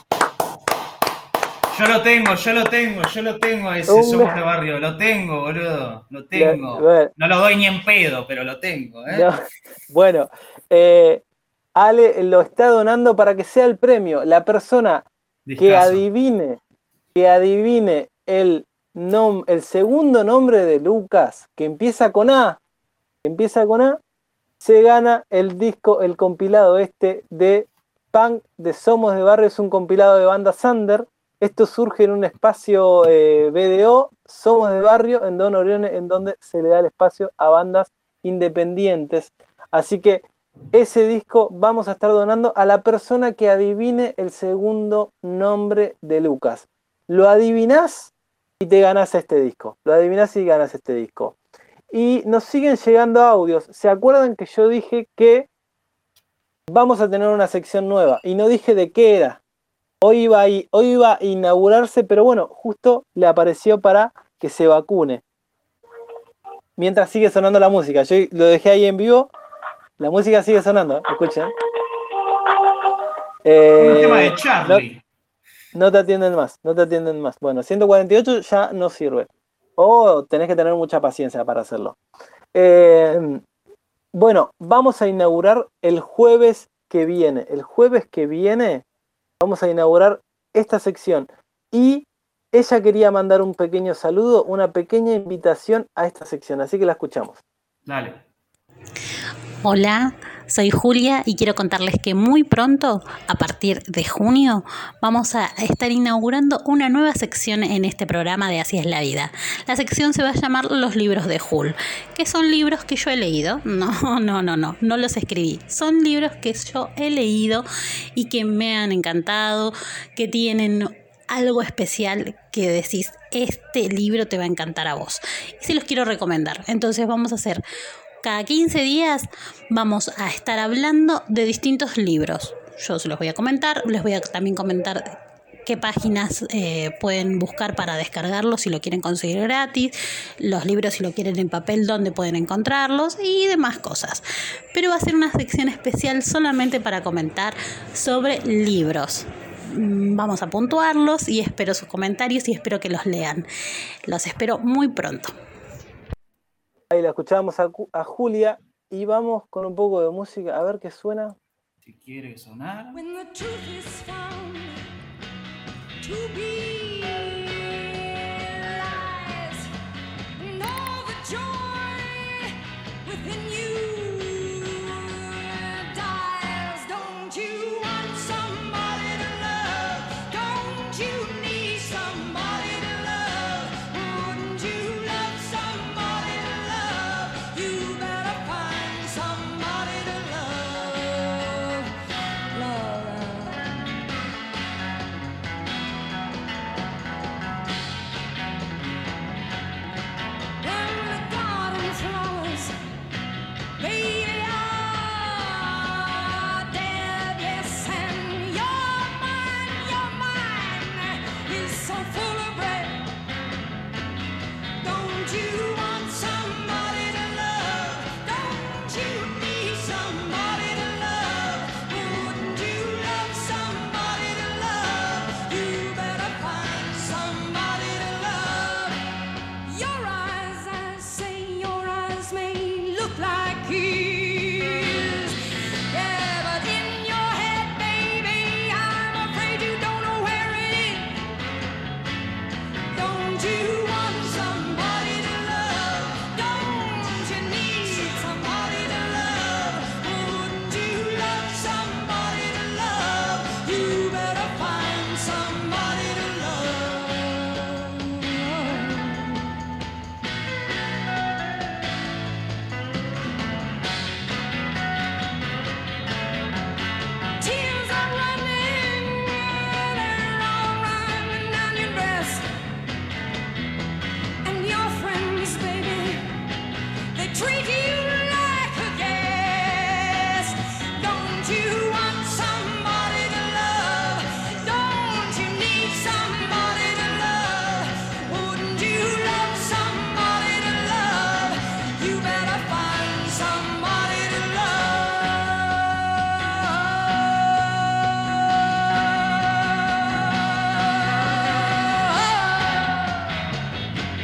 Yo lo tengo, yo lo tengo, yo lo tengo ese Un... Somos de Barrio, lo tengo, boludo, lo tengo. Bueno, no lo doy ni en pedo, pero lo tengo, ¿eh? No, bueno, eh, Ale lo está donando para que sea el premio. La persona Discazo. que adivine, que adivine el, nom, el segundo nombre de Lucas, que empieza con A, que empieza con A, se gana el disco, el compilado este de punk de Somos de Barrio. Es un compilado de banda Sander. Esto surge en un espacio eh, B D O, Somos de Barrio, en Don Orione, en donde se le da el espacio a bandas independientes. Así que ese disco vamos a estar donando a la persona que adivine el segundo nombre de Lucas. Lo adivinás y te ganás este disco. Lo adivinás y ganás este disco. Y nos siguen llegando audios. ¿Se acuerdan que yo dije que vamos a tener una sección nueva? Y no dije de qué era. Hoy iba, a, hoy iba a inaugurarse, pero bueno, justo le apareció para que se vacune. Mientras sigue sonando la música. Yo lo dejé ahí en vivo. La música sigue sonando, escuchen. Eh, un tema de Eh, Charlie. No, No te atienden más, no te atienden más. Bueno, ciento cuarenta y ocho ya no sirve. O tenés que tener mucha paciencia para hacerlo. Eh, bueno, vamos a inaugurar el jueves que viene. El jueves que viene vamos a inaugurar esta sección. Y ella quería mandar un pequeño saludo, una pequeña invitación a esta sección. Así que la escuchamos. Dale. Hola, soy Julia y quiero contarles que muy pronto, a partir de junio, vamos a estar inaugurando una nueva sección en este programa de Así es la vida. La sección se va a llamar Los libros de Jul, que son libros que yo he leído. No, no, no, no, no los escribí. Son libros que yo he leído y que me han encantado, que tienen algo especial que decís, este libro te va a encantar a vos. Y se los quiero recomendar. Entonces vamos a hacer... Cada quince días vamos a estar hablando de distintos libros. Yo se los voy a comentar, les voy a también comentar qué páginas eh, pueden buscar para descargarlos si lo quieren conseguir gratis, los libros si lo quieren en papel, dónde pueden encontrarlos y demás cosas. Pero va a ser una sección especial solamente para comentar sobre libros. Vamos a puntuarlos y espero sus comentarios y espero que los lean. Los espero muy pronto. Ahí la escuchábamos a, a Julia y vamos con un poco de música a ver qué suena. Si quiere sonar. When the truth is found to be lies, and all the joy within you dies. Don't you want somebody to love? Don't you need somebody to love? Wouldn't you love somebody to love? You better find somebody to love. Love. When the garden flowers, they are dead, yes, and your mind, your mind is so full of red. Don't you want somebody to love? Don't you need somebody to love? Wouldn't you love somebody to love? You better find somebody to love. Your eyes, I say, your eyes may look like his. Yeah, but in your head, baby, I'm afraid you don't know where it is. Don't you want somebody to love? Don't you need somebody to love? Wouldn't you love somebody to love? You better find somebody to love. Tears are running, they're all running down your dress. And your friends, baby, they treat you like a guest. Don't you want somebody to love? Don't you need somebody to love? Wouldn't you love somebody to love? You better find somebody to love.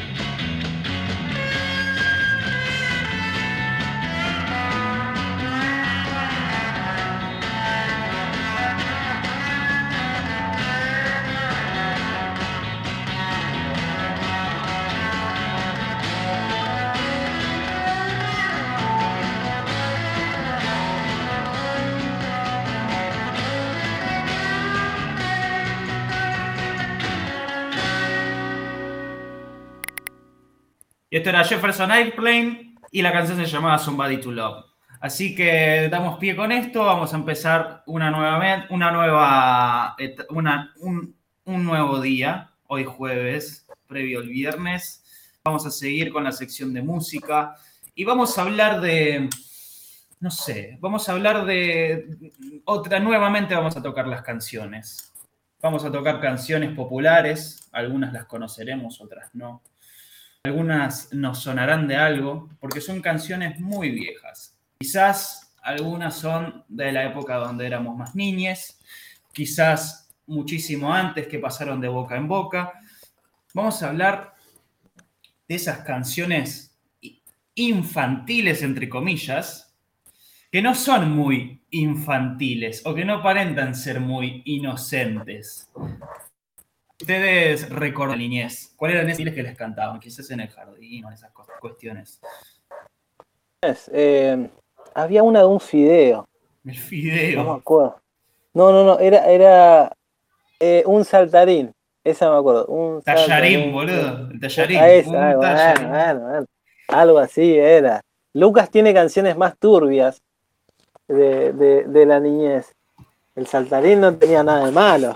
Y esto era Jefferson Airplane y la canción se llamaba Somebody to Love. Así que damos pie con esto, vamos a empezar una nueva, una nueva una, un, un nuevo día, hoy jueves, previo al viernes. Vamos a seguir con la sección de música y vamos a hablar de, no sé, vamos a hablar de, otra, nuevamente vamos a tocar las canciones. Vamos a tocar canciones populares, algunas las conoceremos, otras no. Algunas nos sonarán de algo, porque son canciones muy viejas. Quizás algunas son de la época donde éramos más niñes, quizás muchísimo antes, que pasaron de boca en boca. Vamos a hablar de esas canciones infantiles, entre comillas, que no son muy infantiles o que no aparentan ser muy inocentes. Ustedes recuerdan la niñez. ¿Cuáles eran esas que les cantaban? Quizás en el jardín o en esas cuestiones. Eh, había una de un fideo. El fideo. No me acuerdo. No, no, no, era, era eh, un saltarín. Esa me acuerdo. Un tallarín, saltarín, boludo. El tallarín. Ah, esa, un bueno, tallarín. bueno, bueno. Algo así era. Lucas tiene canciones más turbias de, de, de la niñez. El saltarín no tenía nada de malo.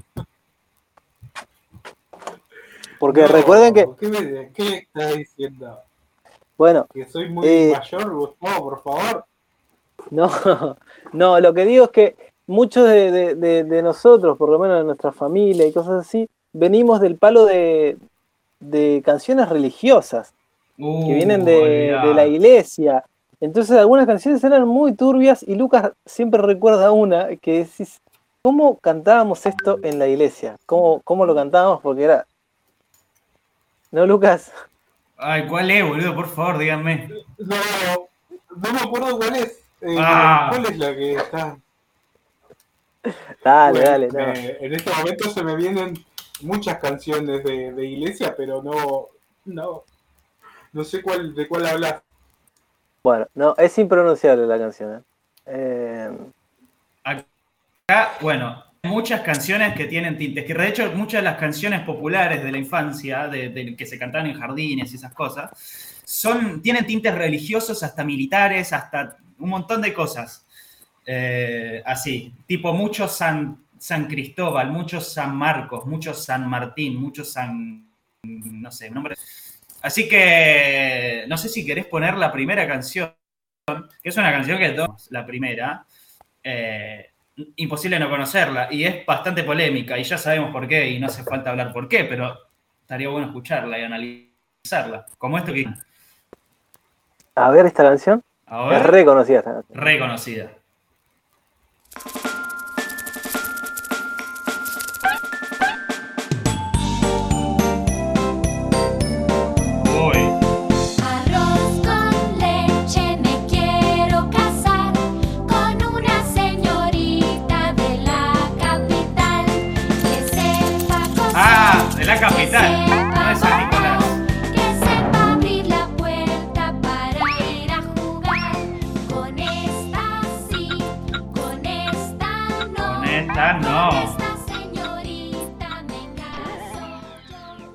Porque No, recuerden que, ¿Qué me qué estás diciendo? bueno, ¿Que soy muy eh, mayor, Gustavo, por favor? no, no, lo que digo es que muchos de, de, de, de nosotros, por lo menos de nuestra familia y cosas así, venimos del palo de, de canciones religiosas Uh, que vienen de, de la iglesia. Entonces algunas canciones eran muy turbias y Lucas siempre recuerda una que decís, ¿cómo cantábamos esto en la iglesia? ¿Cómo, cómo lo cantábamos? Porque era... ¿No, Lucas? Ay, ¿cuál es, boludo? Por favor, díganme. No, no me acuerdo cuál es. Eh, Ah. ¿Cuál es la que está? Dale, Bueno, dale, no. me- en este momento se me vienen muchas canciones de, de iglesia, pero no, no, no sé cuál, de cuál hablas. Bueno, no, es impronunciable la canción. ¿eh? Eh, Acá, bueno, muchas canciones que tienen tintes, que de hecho muchas de las canciones populares de la infancia, de, de que se cantaban en jardines y esas cosas, son, tienen tintes religiosos, hasta militares, hasta un montón de cosas. Eh, así, tipo mucho San, San Cristóbal, mucho San Marcos, mucho San Martín, mucho San... no sé, nombre. Así que no sé si querés poner la primera canción, que es una canción que todos, la primera, eh, imposible no conocerla, y es bastante polémica, y ya sabemos por qué, y no hace falta hablar por qué, pero estaría bueno escucharla y analizarla, como esto que... a ver esta canción. A ver, Es reconocida esta canción. reconocida. Arroz con leche, me quiero casar con una señorita de la capital que sepa coser, Ah, de la capital, que sepa no de San Nicolás. bailar, que sepa abrir la puerta para ir a jugar. Con esta sí, con esta no, Con esta no. con esta señorita me caso yo.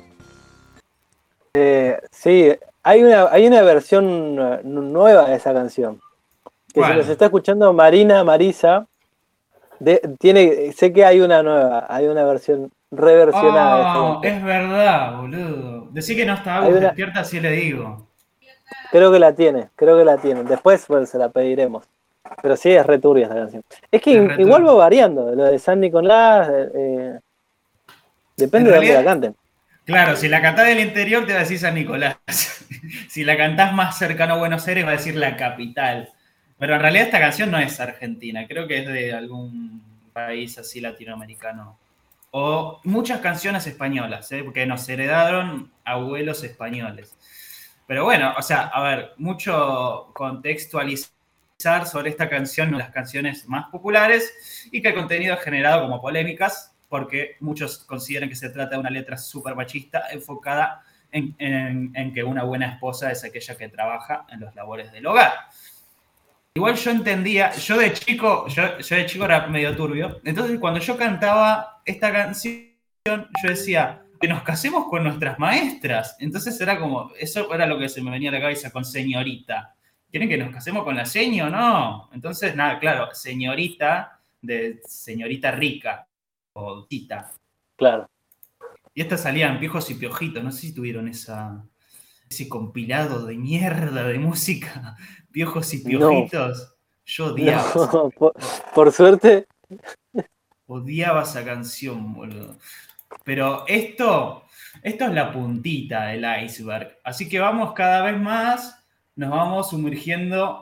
Eh, sí, hay una, hay una versión eh, nueva de esa canción. Que ¿Cuál? si nos está escuchando Marina, Marisa, de- tiene, sé que hay una nueva, hay una versión reversionada de esta Oh, canción. es verdad, boludo. Decí que no está Hay Agus una- despierta, así le digo. Creo que la tiene, creo que la tiene. Después pues, se la pediremos. Pero sí, es re turbia esta canción. Es que Es in- re igual turbia. va variando, lo de San Nicolás, eh, eh, depende En de dónde realidad- la canten. Claro, si la cantás del interior te va a decir San Nicolás. Si la cantás más cercano a Buenos Aires va a decir la capital. Pero en realidad esta canción no es argentina, creo que es de algún país así latinoamericano. O muchas canciones españolas, ¿eh? Porque nos heredaron abuelos españoles. Pero bueno, o sea, a ver, mucho contextualizar sobre esta canción, las canciones más populares, y que el contenido ha generado como polémicas, porque muchos consideran que se trata de una letra súper machista enfocada en, en, en que una buena esposa es aquella que trabaja en los labores del hogar. Igual yo entendía, yo de chico, yo, yo de chico era medio turbio, entonces cuando yo cantaba esta canción, yo decía, que nos casemos con nuestras maestras. Entonces era como, eso era lo que se me venía a la cabeza con señorita. ¿Quieren que nos casemos con la seño o no? Entonces, nada, claro, señorita de señorita rica o tita. Claro. Y estas salían Piojos y Piojitos, no sé si tuvieron esa, ese compilado de mierda de música, Piojos y Piojitos. Yo odiaba, esa- No, por, por suerte, odiaba esa canción, boludo. Pero esto, esto es la puntita del iceberg. Así que vamos cada vez más, nos vamos sumergiendo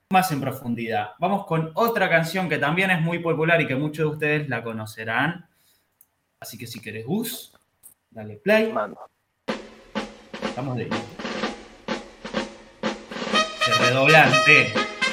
más en profundidad. Vamos con otra canción que también es muy popular y que muchos de ustedes la conocerán. Así que si querés, Gus, dale play. Mando. Estamos de listo. Se redoblante.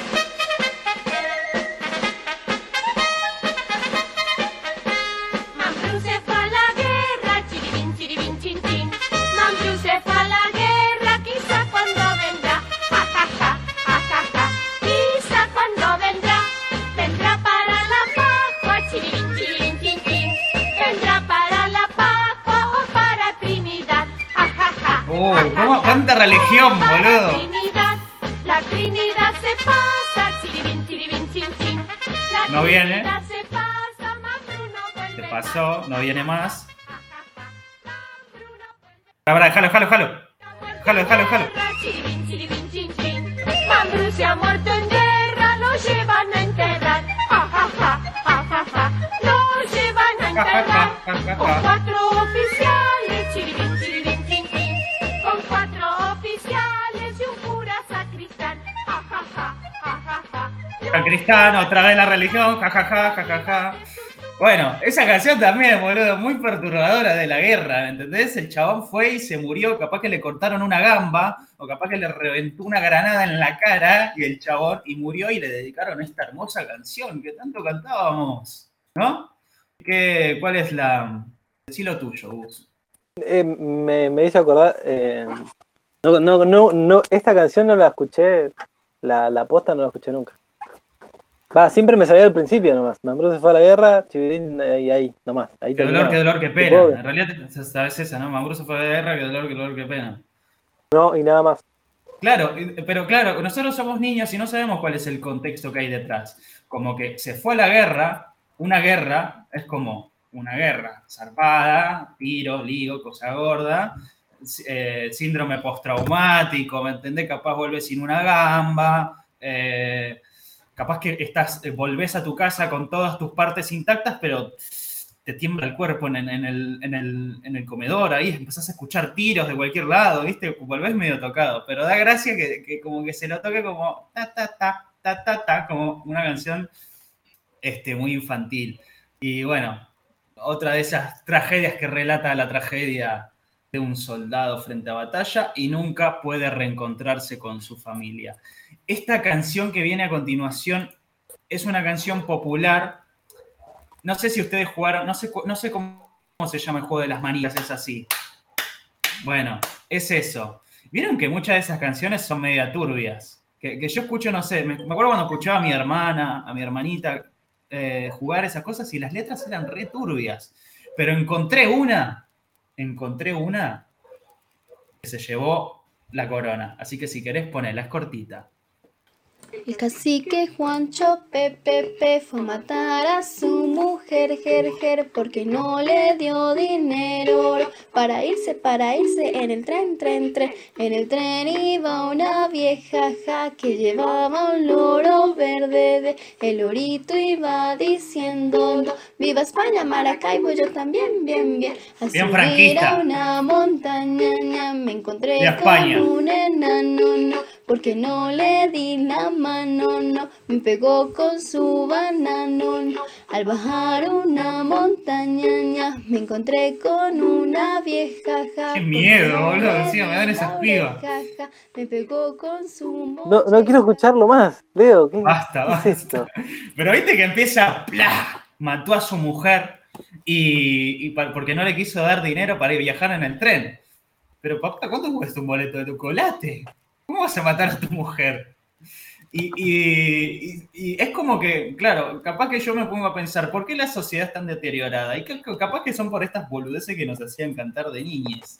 Mambrú se fue a la guerra, chiribín, chiribín, chin, chin. Mambrú se fue a la guerra, quizá cuando vendrá. Ja, ja, ja, ja, ja, ja. Quizá cuando vendrá. Vendrá para la Pascua, chiribín, chiribín, chin, chin. Vendrá para la Pascua o para Trinidad. Ja, ja, ja. Oh, ja, ja, ¿cómo? ja. ¿Cuánta religión, Para boludo? Trinidad, la Trinidad se pasa, chiribín, chiribín, chin, chin. La No viene. Trinidad se pasa, Mambrú no vuelve Se más. pasó, no viene más. Ahora, déjalo, déjalo, déjalo. Déjalo, déjalo, déjalo. Chiribín, chiribín, chin, chin. Mambrú se ha muerto en guerra, lo llevan a enterrar. Ja, ja, ja, ja, ja, ja. Lo llevan a enterrar. Con cuatro oficiales, chiribín, chiribín, chin, chin. Con cuatro oficiales y un cura sacristán. Ja, ja, ja, ja, ja, ja. Sacristán, otra vez la religión, jajaja, jajaja. Bueno, esa canción también, boludo, muy perturbadora de la guerra, ¿me entendés? El chabón fue y se murió, capaz que le cortaron una gamba, o capaz que le reventó una granada en la cara, y el chabón, y murió, y le dedicaron esta hermosa canción que tanto cantábamos, ¿no? ¿Qué, ¿Cuál es la...? Decí lo tuyo, Gus. Eh, me, me hizo acordar. Eh, no, no, no, no, esta canción no la escuché. La, la posta no la escuché nunca. Va, siempre me sabía al principio nomás. Mambrú se fue a la guerra, Chivirín y ahí, nomás. Ahí Qué dolor, terminaba. qué dolor, qué pena. Supongo que- En realidad, sabes esa, ¿no? Mambrú se fue de guerra, qué dolor, qué dolor, qué pena. No, y nada más. Claro, y- pero claro, nosotros somos niños y no sabemos cuál es el contexto que hay detrás. Como que se fue a la guerra, una guerra es como una guerra, zarpada, tiro, lío, cosa gorda, eh, síndrome postraumático, ¿me entendés? Capaz vuelves sin una gamba, eh, capaz que estás, eh, volvés a tu casa con todas tus partes intactas, pero te tiembla el cuerpo en, en el, en, el, en el comedor, ahí empezás a escuchar tiros de cualquier lado, ¿viste? Volvés medio tocado, pero da gracia que, que como que se lo toque como ta, ta, ta, ta, ta, ta, como una canción este, muy infantil. Y bueno, otra de esas tragedias que relata la tragedia de un soldado frente a batalla y nunca puede reencontrarse con su familia. Esta canción que viene a continuación es una canción popular. No sé si ustedes jugaron, no sé, no sé cómo se llama el juego de las manillas, es así. Bueno, es eso. Vieron que muchas de esas canciones son media turbias. Que, que yo escucho, no sé, me, me acuerdo cuando escuchaba a mi hermana, a mi hermanita eh, jugar esas cosas y las letras eran re turbias. Pero encontré una, encontré una que se llevó la corona. Así que si querés ponerla, es cortita. El cacique Juancho Pepe fue a matar a su mujer, jer, jer, porque no le dio dinero para irse, para irse en el tren, tren, tren. En el tren iba una vieja ja, que llevaba un loro verde, de, el lorito iba diciendo, viva España, Maracaibo, yo también, bien, bien. A Bien subir franquista. a una montaña, ña, me encontré De España. con un enano, no, porque no le di la mano, no, me pegó con su banano, no. Al bajar una montaña, ña, me encontré con una vieja, ja, Qué porque miedo, no boludo, le encima me dan di esas la pibas. oreja, ja, me pegó con su No, no quiero escucharlo más. Leo, ¿qué, Basta, ¿qué basta. es esto? Pero viste que empieza, ¡plá! Mató a su mujer y, y pa- porque no le quiso dar dinero para ir viajar en el tren. Pero papá, ¿cuánto cuesta un boleto de chocolate? ¿Cómo vas a matar a tu mujer? Y, y- y- y es como que, claro, capaz que yo me pongo a pensar, ¿por qué la sociedad es tan deteriorada? Y que- que capaz que son por estas boludeces que nos hacían cantar de niñes.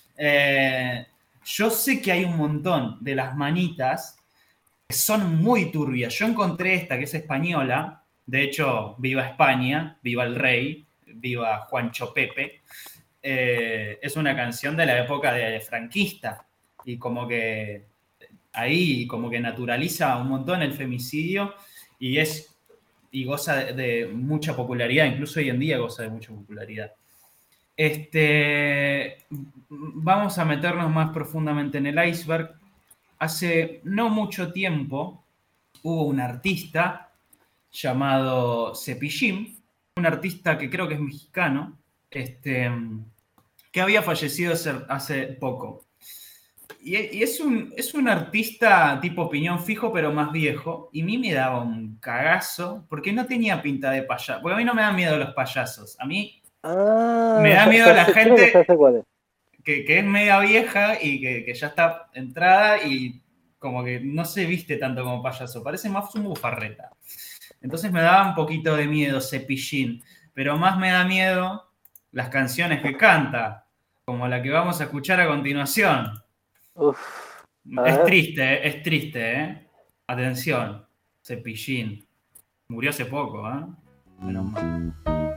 Eh, yo sé que hay un montón de las manitas que son muy turbias. Yo encontré esta que es española, de hecho, viva España, viva el rey, viva Juancho Pepe. Eh, es una canción de la época de franquista y como que ahí como que naturaliza un montón el femicidio y es y goza de, de mucha popularidad, incluso hoy en día goza de mucha popularidad. Este, vamos a meternos más profundamente en el iceberg. Hace no mucho tiempo hubo un artista llamado Cepillín, un artista que creo que es mexicano, este, que había fallecido hace, hace poco. Y, y es, un, es un artista tipo piñón fijo, pero más viejo, y a mí me daba un cagazo, porque no tenía pinta de payaso, porque a mí no me dan miedo los payasos, a mí Ah, me da ya- miedo ya la sé- creo gente que ya sé cuál es. que, que es media vieja y que, que ya está entrada y como que no se viste tanto como payaso, parece más un bufarreta. Entonces me daba un poquito de miedo Cepillín, pero más me da miedo las canciones que canta, como la que vamos a escuchar a continuación. Uf, a Es ver. triste, ¿eh? Es triste, ¿eh? Atención, Cepillín. Murió hace poco, ¿eh? Menos mal.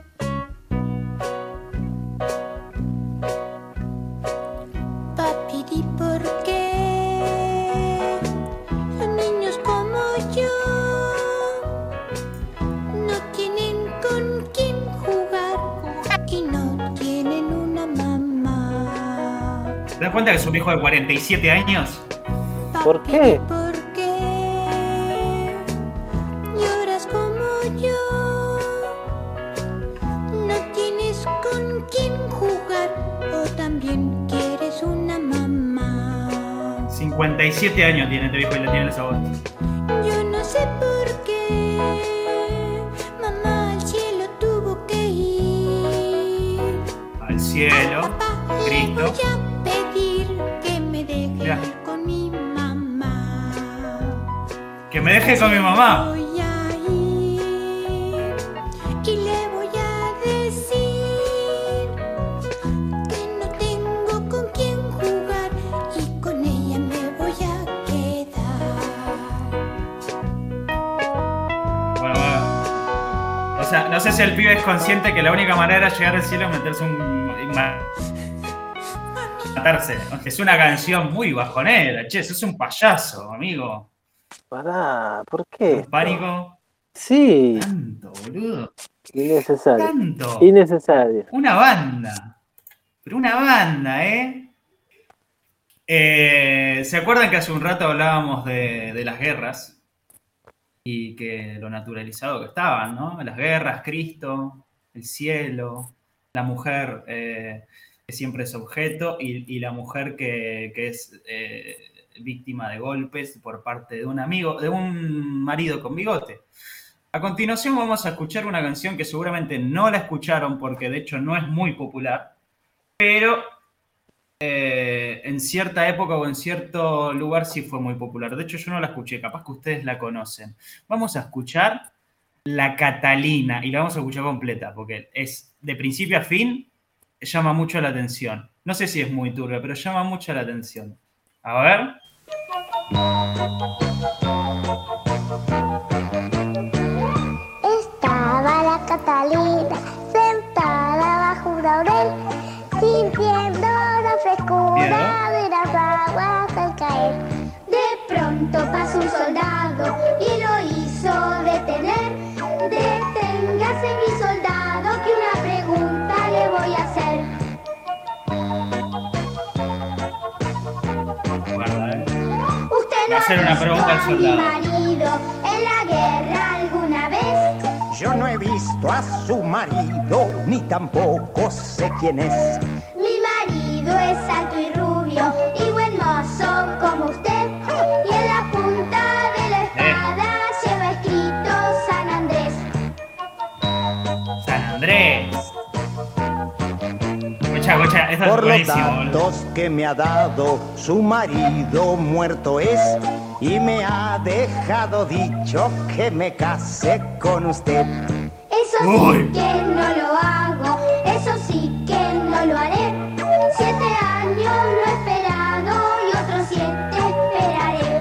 Papiri, ¿por qué los niños como yo no tienen con quién jugar y no tienen una mamá? ¿Te das cuenta que es un hijo de cuarenta y siete años? ¿Por qué? ¿Por qué lloras como yo? No tienes con quién jugar o también quieres una mamá. cincuenta y siete años tiene este viejo y le tiene esa voz. Yo no sé por qué mamá al cielo tuvo que ir. Al cielo, Papá, le Cristo. voy a pedir que me deje Mirá. ir con mi mamá. Que me deje con mi mamá. Voy a ir y le voy a decir que no tengo con quién jugar y con ella me voy a quedar. Bueno, bueno. O sea, no sé si el pibe es consciente que la única manera de llegar al cielo es meterse un... y ma- matarse. Es una canción muy bajonera, che, sos un payaso, amigo. Pará, ¿por qué? esto? Pánico. Sí, Tanto, boludo. innecesario. Tanto. Innecesario. Una banda. Pero una banda, ¿eh? Eh, ¿Se acuerdan que hace un rato hablábamos de, de las guerras? Y que lo naturalizado que estaban, ¿no? Las guerras, Cristo, el cielo, la mujer eh, que siempre es objeto y, y la mujer que, que es eh, víctima de golpes por parte de un amigo, de un marido con bigote. A continuación vamos a escuchar una canción que seguramente no la escucharon porque de hecho no es muy popular, pero eh, en cierta época o en cierto lugar sí fue muy popular. De hecho yo no la escuché, capaz que ustedes la conocen. Vamos a escuchar La Catalina y la vamos a escuchar completa porque es de principio a fin, llama mucho la atención. No sé si es muy turbia, pero llama mucho la atención. A ver. Estaba la Catalina sentada bajo un laurel, sintiendo la frescura de las aguas al caer. De pronto pasó un soldado y lo hizo detener. Deténgase mi soldado que una pregunta le voy a hacer. Guarda, eh. ¿Usted Va a hacer una pregunta al ha visto a mi soldado. marido en la guerra alguna vez? Yo no he visto a su marido, ni tampoco sé quién es. Mi marido es alto y rubio y buen mozo como usted. Y en la punta de la espada lleva escrito San Andrés. San Andrés. Escucha, escucha, esto es Por los buenísimo, boludo. datos que me ha dado, su marido muerto es y me ha dejado dicho que me case con usted. Eso Uy. sí que no lo hago, eso sí que no lo haré. Siete años lo he esperado y otros siete esperaré.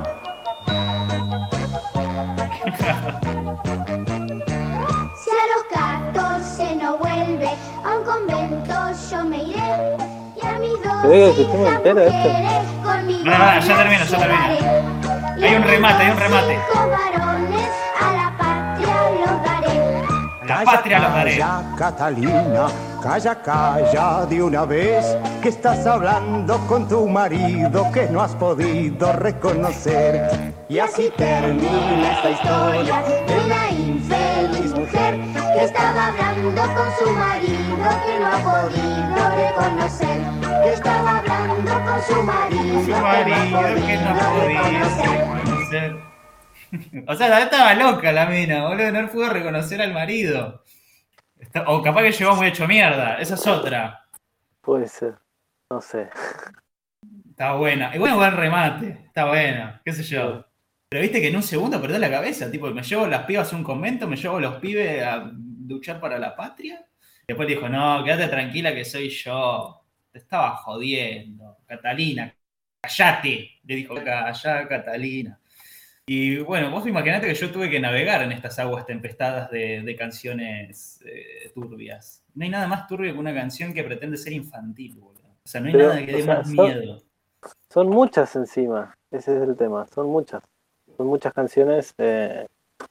Si a los catorce no vuelve, a un convento yo me iré. Y a mis dos ¿Se ve el sistema hijas entero esto? mujeres conmigo No, no, no, ya las termino, ya termino. llevaré. Y Hay a un mis remate, hay un dos remate. hijos varones a la patria los daré. La patria los daré. Calla, Catalina, calla, calla de una vez, que estás hablando con tu marido que no has podido reconocer. Y así termina esta historia de una infeliz mujer que estaba hablando con su marido que no ha podido reconocer. Que estaba hablando con su marido, Su marido que no podía reconocer. O sea, la estaba loca la mina, boludo, no pudo reconocer al marido. Está- o capaz que llegó muy hecho mierda, esa es otra. Puede ser. No sé. Está buena. Y bueno, buen remate. Está buena. Qué sé yo. Pero viste que en un segundo perdió la cabeza. Tipo, me llevo las pibas a un convento, me llevo a los pibes a luchar para la patria. Después dijo, no, quédate tranquila que soy yo. Te estaba jodiendo. Catalina, callate. Le dijo, callá, Catalina. Y bueno, vos imaginate que yo tuve que navegar en estas aguas tempestadas de, de canciones eh, turbias. No hay nada más turbio que una canción que pretende ser infantil, boludo. O sea, no hay Pero, nada que o dé sea, más son- miedo. Son muchas encima. Ese es el tema. Son muchas. Son muchas canciones. eh.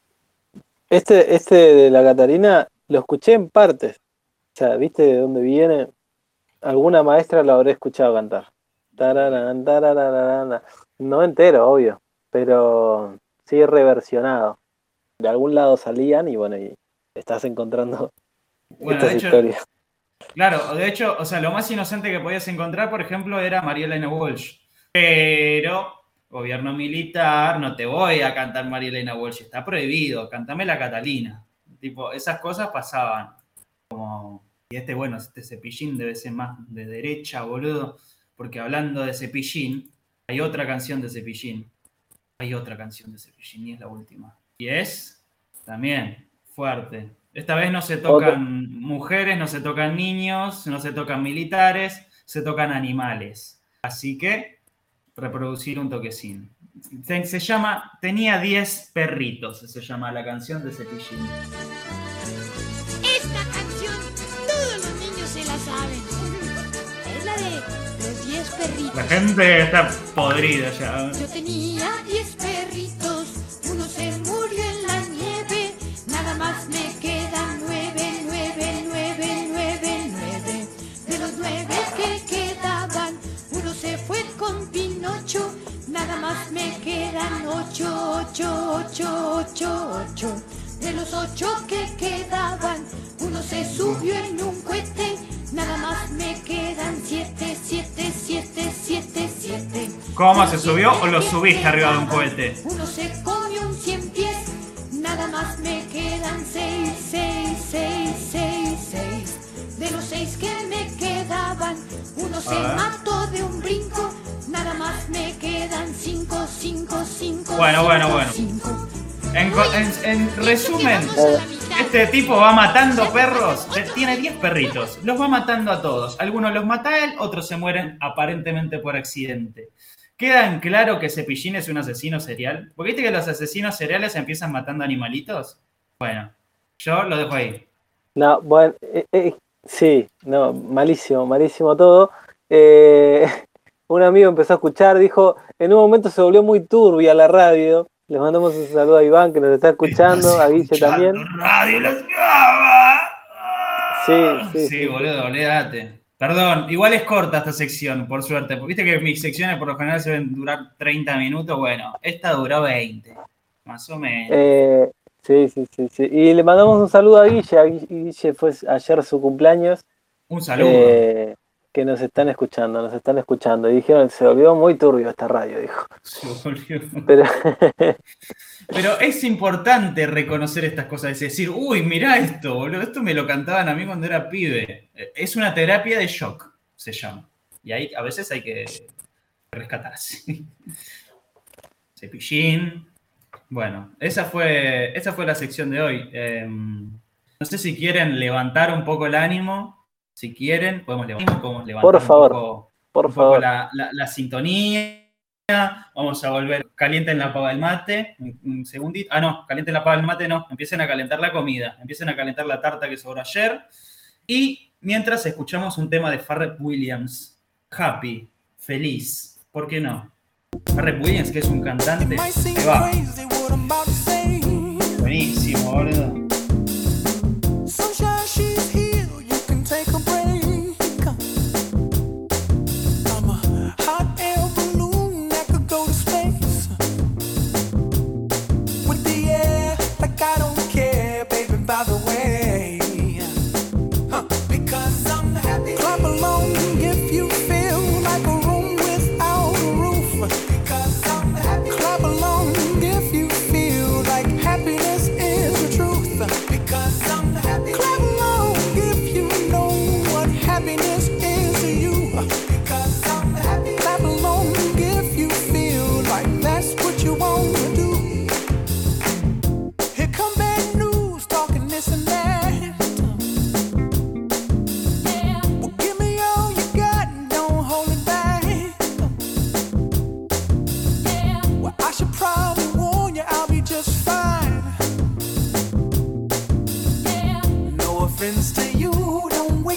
Este, este de la Catarina lo escuché en partes. O sea, ¿viste de dónde viene? Alguna maestra lo habré escuchado cantar. Tararán, tarararán. No entero, obvio. Pero sí reversionado. De algún lado salían y bueno, y estás encontrando Bueno, estas de hecho, historias. claro, de hecho, o sea, lo más inocente que podías encontrar, por ejemplo, era María Elena Walsh. Pero, gobierno militar, no te voy a cantar María Elena Walsh, está prohibido, cantame la Catalina. Tipo, esas cosas pasaban. Como, y este, bueno, este Cepillín debe ser más de derecha, boludo, porque hablando de Cepillín, hay otra canción de Cepillín. Hay otra canción de Cepillín y es la última. Y es también fuerte. Esta vez no se tocan mujeres, no se tocan niños, no se tocan militares, se tocan animales. Así que reproducir un toquecín. Se, se llama Tenía diez perritos, se llama la canción de Cepillín. Esta canción todos los niños se la saben. Es la de los diez perritos. La gente está podrida ya. Yo tenía diez perritos, uno se murió en la nieve, nada más me quedan nueve, nueve, nueve, nueve, nueve. De los nueve que quedaban, uno se fue con Pinocho, nada más me quedan ocho, ocho, ocho, ocho, ocho. De los ocho que quedaban, uno se subió en un cohete, nada más me quedan siete, siete, siete, siete, siete. ¿Cómo se subió o lo subiste arriba de un cohete? Uno se comió un cien pies, nada más me quedan seis, seis, seis, seis, seis. De los seis que me quedaban, uno se ver. mató de un brinco, nada más me quedan cinco, cinco, cinco. Bueno, bueno, cinco, bueno. cinco. En, co- en- en resumen, este tipo va matando perros. Tiene diez perritos. Los va matando a todos. Algunos los mata él, otros se mueren aparentemente por accidente. ¿Queda en claro que Cepillín es un asesino serial? Porque viste que los asesinos seriales empiezan matando animalitos. Bueno, yo lo dejo ahí. No, bueno, eh, eh, sí, no, malísimo, malísimo todo. Eh, un amigo empezó a escuchar, dijo, en un momento se volvió muy turbia la radio. Les mandamos un saludo a Iván que nos está escuchando, a Guille también. Radio los Sí, sí, Sí, sí. boludo, olvídate. Perdón, igual es corta esta sección, por suerte. Porque viste que mis secciones por lo general suelen durar treinta minutos. Bueno, esta duró veinte, más o menos. Eh, sí, sí, sí, sí. Y le mandamos un saludo a Guille. A Guille, Guille fue ayer su cumpleaños. Un saludo. Eh, que nos están escuchando, nos están escuchando. Y dijeron, se volvió muy turbio esta radio, dijo. Se volvió. Pero Pero es importante reconocer estas cosas, es decir, uy, mirá esto, boludo, esto me lo cantaban a mí cuando era pibe. Es una terapia de shock, se llama. Y ahí a veces hay que rescatarse. Cepillín. Bueno, esa fue, esa fue la sección de hoy. Eh, no sé si quieren levantar un poco el ánimo. Si quieren, podemos levantar, podemos levantar por favor, un poco, por un poco favor. la, la, la sintonía. Vamos a volver. Calienten la pava del mate. Un, un segundito. Ah, no, calienten la pava del mate, no. Empiecen a calentar la comida. Empiecen a calentar la tarta que sobró ayer. Y mientras escuchamos un tema de Pharrell Williams. Happy, feliz. ¿Por qué no? Pharrell Williams, que es un cantante. Que va. Buenísimo, boludo.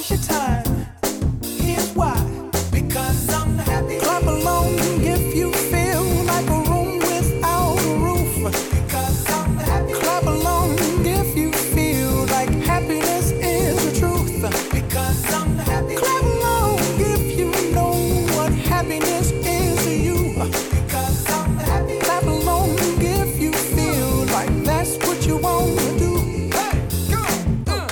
waste your time. Here's why. Because I'm happy. Clap along if you feel like a room without a roof. Because I'm happy. Clap along if you feel like happiness is the truth. Because I'm happy. Clap along if you know what happiness is to you. Because I'm happy. Clap along if you feel like that's what you want to do. Hey, go! Uh.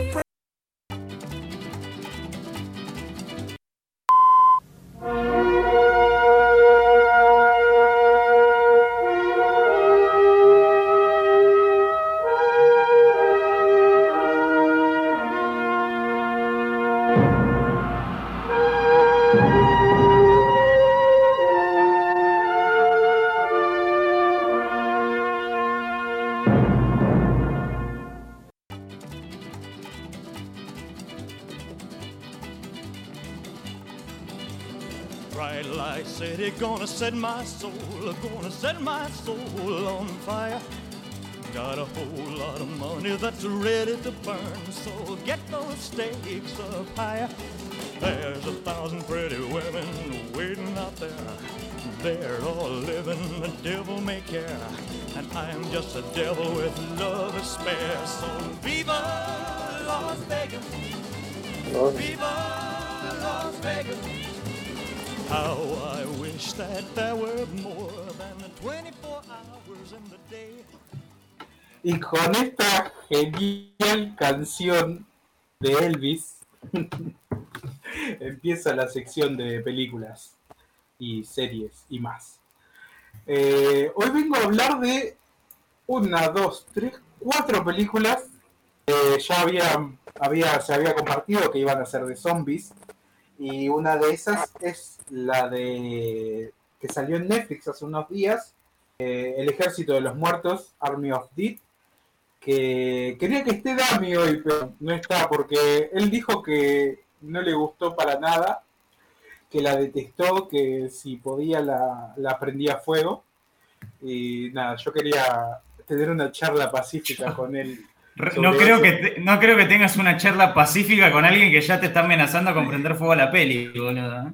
Bright light city, gonna set my soul, gonna set my soul on fire. Got a whole lot of money that's ready to burn, so get those stakes up higher. There's a thousand pretty women waiting out there. They're all living the devil may care, and I'm just a devil with love to spare. So viva Las Vegas, viva Las Vegas. How I wish that there were more than the twenty-four hours in the day. Y con esta genial canción de Elvis empieza la sección de películas y series y más. Eh, hoy vengo a hablar de una, dos, tres, cuatro películas que ya había, había, se había compartido que iban a ser de zombies. Y una de esas es la de que salió en Netflix hace unos días, eh, El Ejército de los Muertos, Army of Dead, que quería que esté Dami hoy, pero no está porque él dijo que no le gustó para nada, que la detestó, que si podía la, la prendía a fuego. Y nada, yo quería tener una charla pacífica con él. No creo, que te, no creo que tengas una charla pacífica con alguien que ya te está amenazando con prender fuego a la peli, boludo.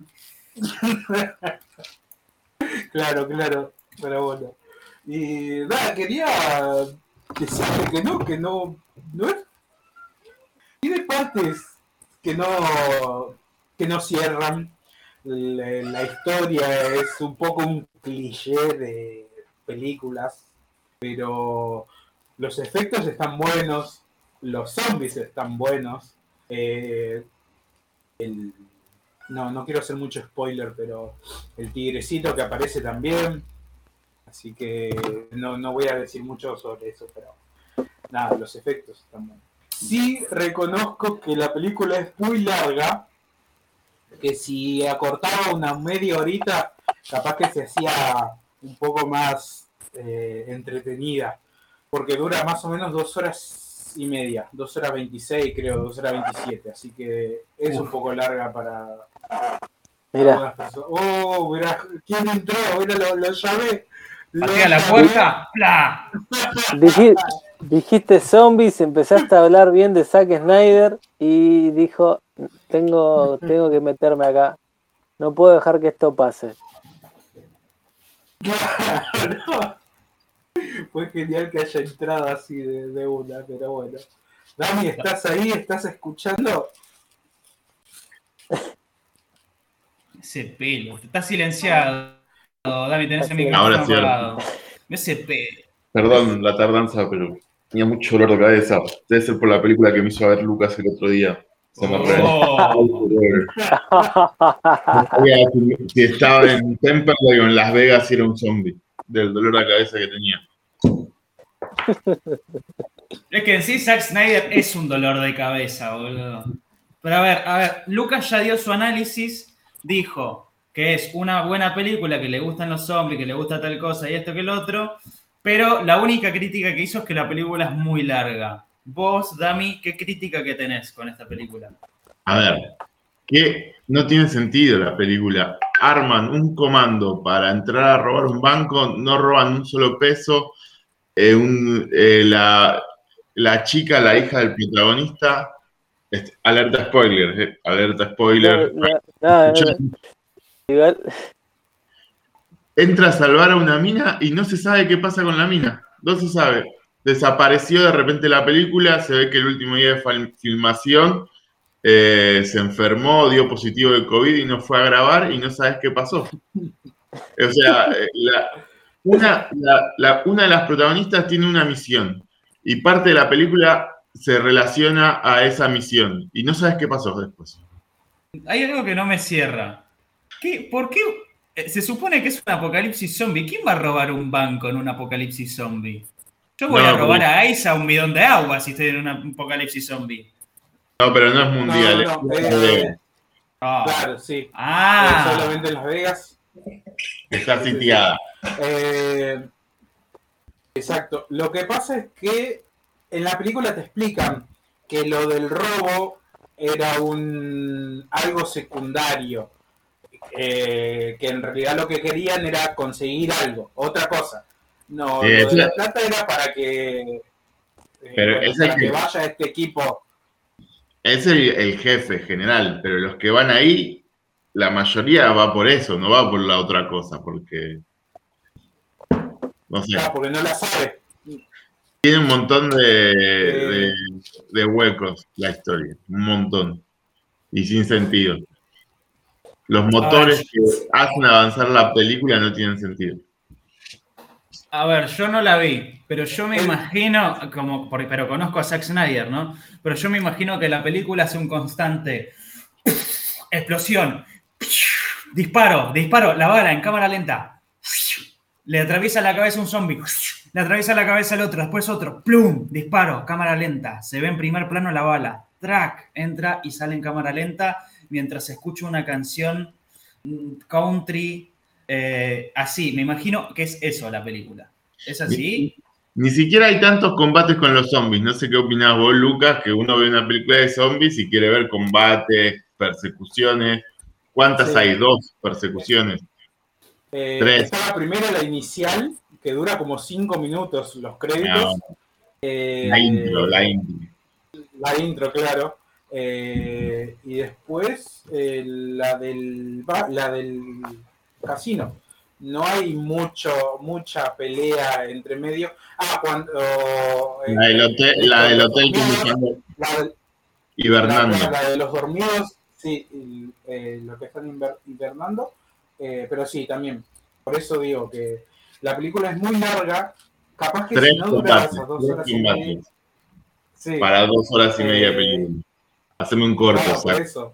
Claro, claro, pero bueno. Y nada, quería decirte que no, que no, no es... Tiene partes que no, que no cierran. La, la historia es un poco un cliché de películas, pero... Los efectos están buenos, los zombies están buenos. Eh, el, no, no quiero hacer mucho spoiler, pero el tigrecito que aparece también. Así que no, no voy a decir mucho sobre eso, pero nada, los efectos están buenos. Sí reconozco que la película es muy larga, que si acortaba una media horita, capaz que se hacía un poco más eh, entretenida. Porque dura más o menos dos horas y media, dos horas veintiséis creo, dos horas veintisiete, así que es Uf. un poco larga para Mira. personas. Oh, mira, ¿quién entró? Mira, lo, lo llamé. Patea la puerta, ¡pla! Dij, dijiste zombies, empezaste a hablar bien de Zack Snyder y dijo, tengo, tengo que meterme acá, no puedo dejar que esto pase. Claro. Fue genial que haya entrado así de, de una, pero bueno. Dami, ¿estás ahí? ¿Estás escuchando? Ese pelo, está silenciado. Dami, tenés el micrófono Ahora sí, apagado. Ese pelo. Perdón la tardanza, pero tenía mucho dolor de cabeza. Debe ser por la película que me hizo ver Lucas el otro día. Se me oh. re... Si estaba en Temperley o en Las Vegas y era un zombie. Del dolor de cabeza que tenía. Es que en sí Zack Snyder es un dolor de cabeza, boludo. Pero a ver, a ver, Lucas ya dio su análisis, dijo que es una buena película, que le gustan los zombies, que le gusta tal cosa y esto que el otro, pero la única crítica que hizo es que la película es muy larga. Vos, Dami, ¿qué crítica que tenés con esta película? A ver, que no tiene sentido la película. Arman un comando para entrar a robar un banco, no roban un solo peso. Eh, un, eh, la, la chica, la hija del protagonista, Este, alerta spoiler, eh, alerta spoiler. No, no, no, no. Igual, Entra a salvar a una mina y no se sabe qué pasa con la mina. No se sabe. Desapareció de repente la película, se ve que el último día de fal- filmación eh, se enfermó, dio positivo de COVID y no fue a grabar y no sabes qué pasó. O sea, eh, la- una, la- la- una de las protagonistas tiene una misión y parte de la película se relaciona a esa misión y no sabes qué pasó después. Hay algo que no me cierra. ¿Qué, ¿Por qué? eh, Se supone que es un apocalipsis zombie. ¿Quién va a robar un banco en un apocalipsis zombie? Yo voy No, a robar pero- a Aiza un bidón de agua si estoy en un apocalipsis zombie. No, pero no es mundial. No, no, es eh, Las Vegas. Ah. Claro, sí. Ah. Eh, solamente en Las Vegas. Está sitiada. Eh, exacto. Lo que pasa es que en la película te explican que lo del robo era un algo secundario. Eh, que en realidad lo que querían era conseguir algo, otra cosa. No, Sí, lo de esa- la plata era para que, eh, Pero bueno, es para el que que- vaya este equipo. Es el, el jefe general, pero los que van ahí, la mayoría va por eso, no va por la otra cosa, porque no sé, Ah, porque no la sabe. tiene un montón de, de, de huecos la historia, un montón, y sin sentido. Los motores que hacen avanzar la película no tienen sentido. A ver, yo no la vi, pero yo me imagino, como, por- pero conozco a Zack Snyder, ¿no? Pero yo me imagino que la película hace un constante explosión, disparo, disparo, la bala en cámara lenta, le atraviesa la cabeza un zombie, le atraviesa la cabeza al otro, después otro, plum, disparo, cámara lenta, se ve en primer plano la bala, track, entra y sale en cámara lenta mientras se escucha una canción mm, country. Eh, así, me imagino que es eso la película. ¿Es así? Ni siquiera hay tantos combates con los zombies. No sé qué opinás vos, Lucas, que uno ve una película de zombies y quiere ver combates, persecuciones. ¿Cuántas Sí. hay? Dos persecuciones. Eh, Tres. Estaba primero la inicial, que dura como cinco minutos los créditos. No. Eh, La intro, la intro. La intro, claro. Eh, y después eh, la del ba- la del casino. No hay mucho mucha pelea entre medio. Ah, cuando eh, La del hotel, la del hotel que me llamo la, del- hibernando. la- la de los dormidos, sí, y, eh, lo que están inver- hibernando. Eh, pero sí, también. Por eso digo que la película es muy larga. Capaz que Tres si no dura combates, esas dos tres horas y media. combates. Sí. Para dos horas y media de Eh, película. Haceme un corto, Claro, por Zack. eso.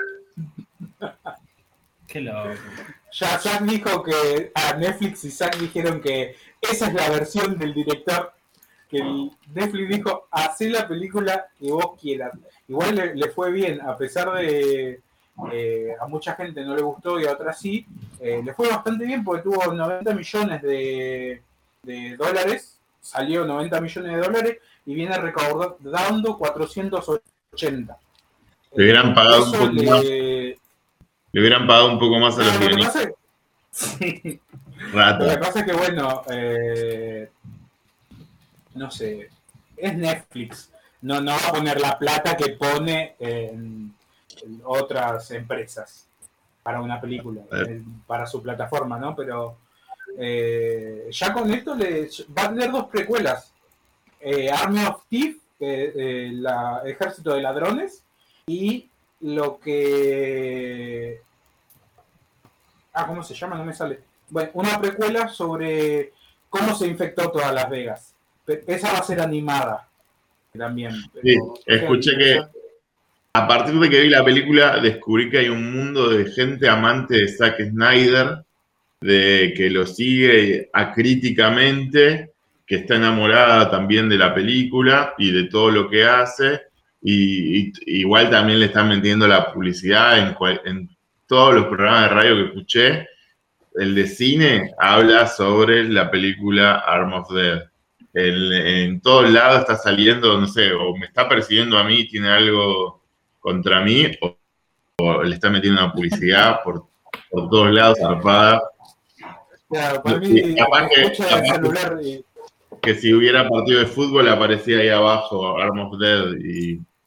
Qué loco. Ya Zack dijo que a Netflix y Zack dijeron que esa es la versión del director. Que el Netflix dijo, hacé la película que vos quieras. Igual le, le fue bien, a pesar de eh, a mucha gente no le gustó y a otras sí, eh, le fue bastante bien porque tuvo noventa millones de, de dólares, salió noventa millones de dólares y viene recaudando cuatrocientos ochenta. Le hubieran pagado un Eso poco le- más. Le hubieran pagado un poco más a los No, lo que guionistas. pasa es- sí. Rata. Lo que pasa es que, bueno, eh, no sé, es Netflix. No, no va a poner la plata que pone en, en otras empresas para una película, eh, para su plataforma, ¿no? Pero eh, ya con esto le, va a tener dos precuelas. Eh, Army of Thieves, eh, eh, la Ejército de Ladrones, y lo que... Ah, ¿cómo se llama? No me sale. Bueno, una precuela sobre cómo se infectó toda Las Vegas. Pe- Esa va a ser animada también. Sí, pero- escuché que a partir de que vi la película descubrí que hay un mundo de gente amante de Zack Snyder, de que lo sigue acríticamente, que está enamorada también de la película y de todo lo que hace, y, y- igual también le están metiendo la publicidad en, cual- en todos los programas de radio que escuché. El de cine habla sobre la película Arm of Dead. El- en todos lados está saliendo, no sé, o me está persiguiendo a mí, tiene algo contra mí, o, o le está metiendo una publicidad por, por todos lados, zarpada. Claro, para mí, Sí, capaz que- escucha el capaz que- celular y- Que si hubiera partido de fútbol aparecía ahí abajo Arm of Dead y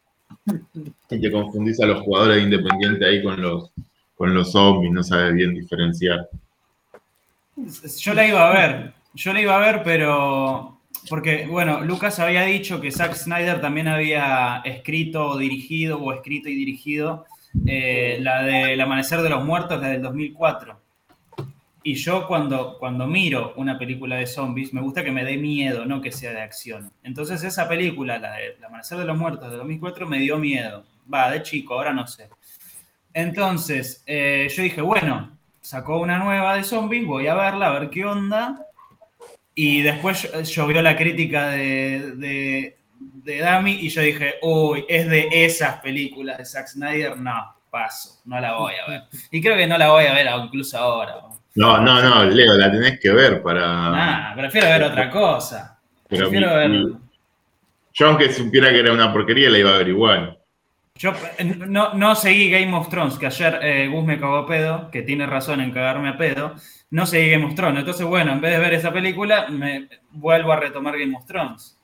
Y te confundís a los jugadores de Independiente ahí con los, con los zombies, no sabes bien diferenciar. Yo la iba a ver, yo la iba a ver, pero... Porque, bueno, Lucas había dicho que Zack Snyder también había escrito o dirigido, o escrito y dirigido, eh, la de El Amanecer de los Muertos, la del dos mil cuatro. Y yo cuando, cuando miro una película de zombies, me gusta que me dé miedo, no que sea de acción. Entonces esa película, la de El Amanecer de los Muertos de dos mil cuatro, me dio miedo. Va, de chico, ahora no sé. Entonces, eh, yo dije, bueno, sacó una nueva de zombies, voy a verla, a ver qué onda. Y después llovió la crítica de, de, de Dami y yo dije, uy, es de esas películas de Zack Snyder, no, paso, no la voy a ver. Y creo que no la voy a ver incluso ahora. No, no, no, Leo, la tenés que ver para... Nah, prefiero ver otra cosa. Pero prefiero mi- ver... mi- Yo aunque supiera que era una porquería, la iba a ver igual. Yo eh, no, no seguí Game of Thrones, que ayer eh, Gus me cagó a pedo, que tiene razón en cagarme a pedo. No seguí Game of Thrones. Entonces, bueno, en vez de ver esa película, me vuelvo a retomar Game of Thrones.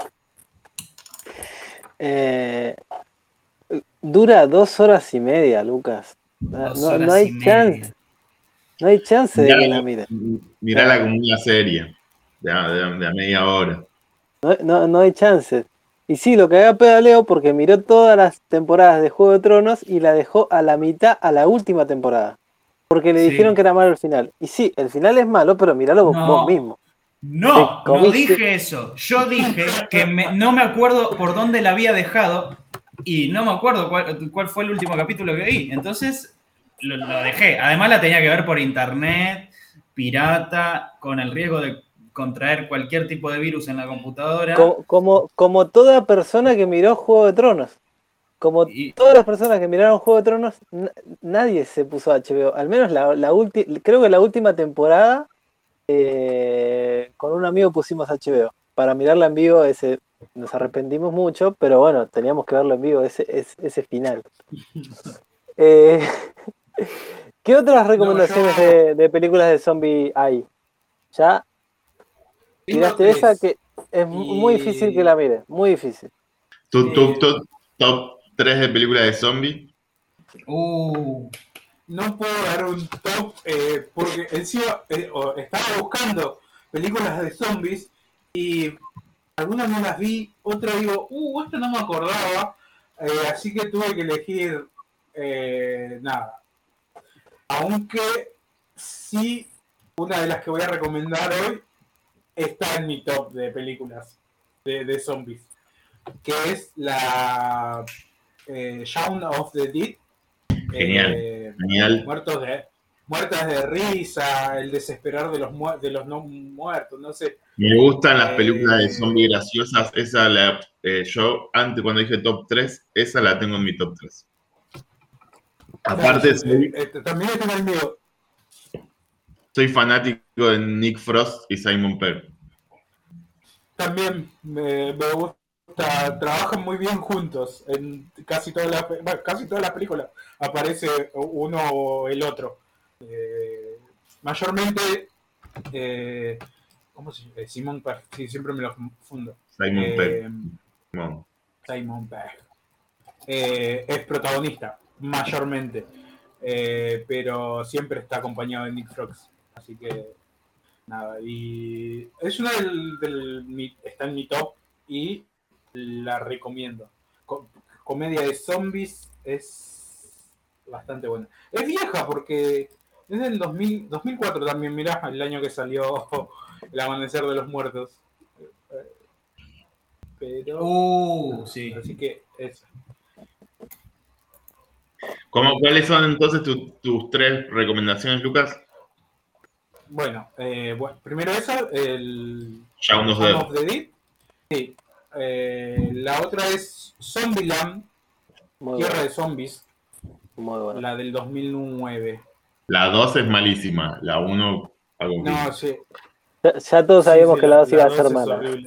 Eh, dura dos horas y media, Lucas. No, Dos no- horas no hay y media. chance. No hay chance de que Mirala, la mires. mirala como una serie de, a- de, a- de a media hora. No, no, no hay chance. Y sí, lo que haga pedo a Leo porque miró todas las temporadas de Juego de Tronos y la dejó a la mitad a la última temporada. Porque le Sí. dijeron que era malo el final. Y sí, el final es malo, pero miralo vos- No. vos mismo. No, Te no comiste- dije eso. Yo dije que me- no me acuerdo por dónde la había dejado y no me acuerdo cuál, cuál fue el último capítulo que vi. Entonces lo, lo dejé. Además la tenía que ver por internet, pirata, con el riesgo de contraer cualquier tipo de virus en la computadora. Como, como, como toda persona que miró Juego de Tronos. Como Y- todas las personas que miraron Juego de Tronos, na- nadie se puso a H B O. Al menos la, la última, creo que la última temporada, eh, con un amigo pusimos H B O. Para mirarla en vivo, ese, nos arrepentimos mucho, pero bueno, teníamos que verlo en vivo, ese, ese, ese final. Eh, ¿Qué otras recomendaciones yo- de, de películas de zombie hay? Ya Tengo tiraste tres. esa que es muy Y- difícil que la mires, muy difícil. ¿Tu, tu, Eh, tu- top tres de películas de zombies? Uh, No puedo dar un top eh, porque encima eh, o- estaba buscando películas de zombies y algunas no las vi, otras digo, uh, esta no me acordaba, eh, así que tuve que elegir eh, nada. Aunque sí, una de las que voy a recomendar hoy está en mi top de películas de, de zombies, que es la eh, Shaun of the Dead. Genial, Eh, genial. muertos de muertas de risa, el desesperar de los mu- de los no muertos, no sé. Me gustan las Eh, películas de zombies graciosas. Esa la, eh, yo antes cuando dije top tres, esa la tengo en mi top tres. Aparte, eh, soy, eh, también está en el mío. soy fanático de Nick Frost y Simon Pegg. También me, me gusta, trabajan muy bien juntos en casi todas las pe- bueno, casi todas las películas aparece uno o el otro. Eh, mayormente eh, ¿cómo se llama? Simon Pegg, sí, siempre me lo confundo. Simon Eh, Pegg. No. Simon Pegg. Eh, es protagonista, mayormente. Eh, pero siempre está acompañado de Nick Frost. Así que, nada. Y es una del, del- mi- está en mi top y la recomiendo. Co- comedia de zombies es bastante buena. Es vieja porque es del dos mil, dos mil cuatro también, mirá, el año que salió El Amanecer de los Muertos. Pero... uh, sí. Así que es... ¿Cómo, ¿Cuáles son entonces tu- tus tres recomendaciones, Lucas? Bueno, eh, bueno, primero esa, el Shaun of the Shaun Dead. of the Dead. Sí. Eh, la otra es Zombieland, Muy Tierra bueno, de Zombies, muy bueno. la del dos mil nueve. La dos es malísima. La uno, algo que- No, sí. Ya, ya todos Sí, sabíamos sí, que la dos iba a ser es mala. horrible.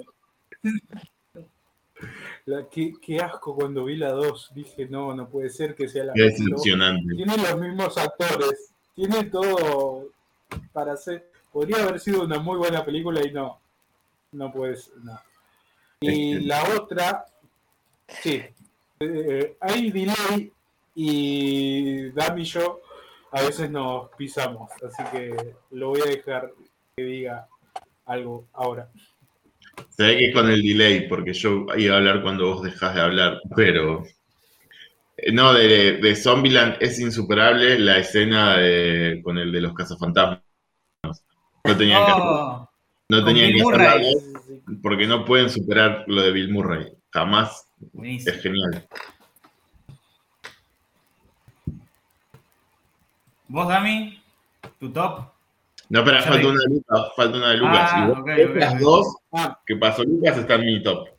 La- qué, qué asco cuando vi la dos. Dije, no, no puede ser que sea la Qué dos. decepcionante. Tiene los mismos actores. Tiene todo para hacer. Podría haber sido una muy buena película y no. No puede ser. No. Y Este- la otra. Sí. Eh, hay delay y Dam y yo a veces nos pisamos, así que lo voy a dejar que diga algo ahora. Se ve que es con el delay, porque yo iba a hablar cuando vos dejás de hablar, pero... eh, No, de, de Zombieland es insuperable la escena de- con el de los cazafantasmas. No tenían que hacer, Oh, no con tenían Bill que hacer la Murray. dos, porque no pueden superar lo de Bill Murray. Jamás. Buenísimo. Es genial. ¿Vos, Dami? ¿Tu top? No, pero Ya falta le- una de Lucas, falta una de Lucas. Ah, y vos, ok, ok, estas ok. dos Ah, que pasó Lucas están en mi top.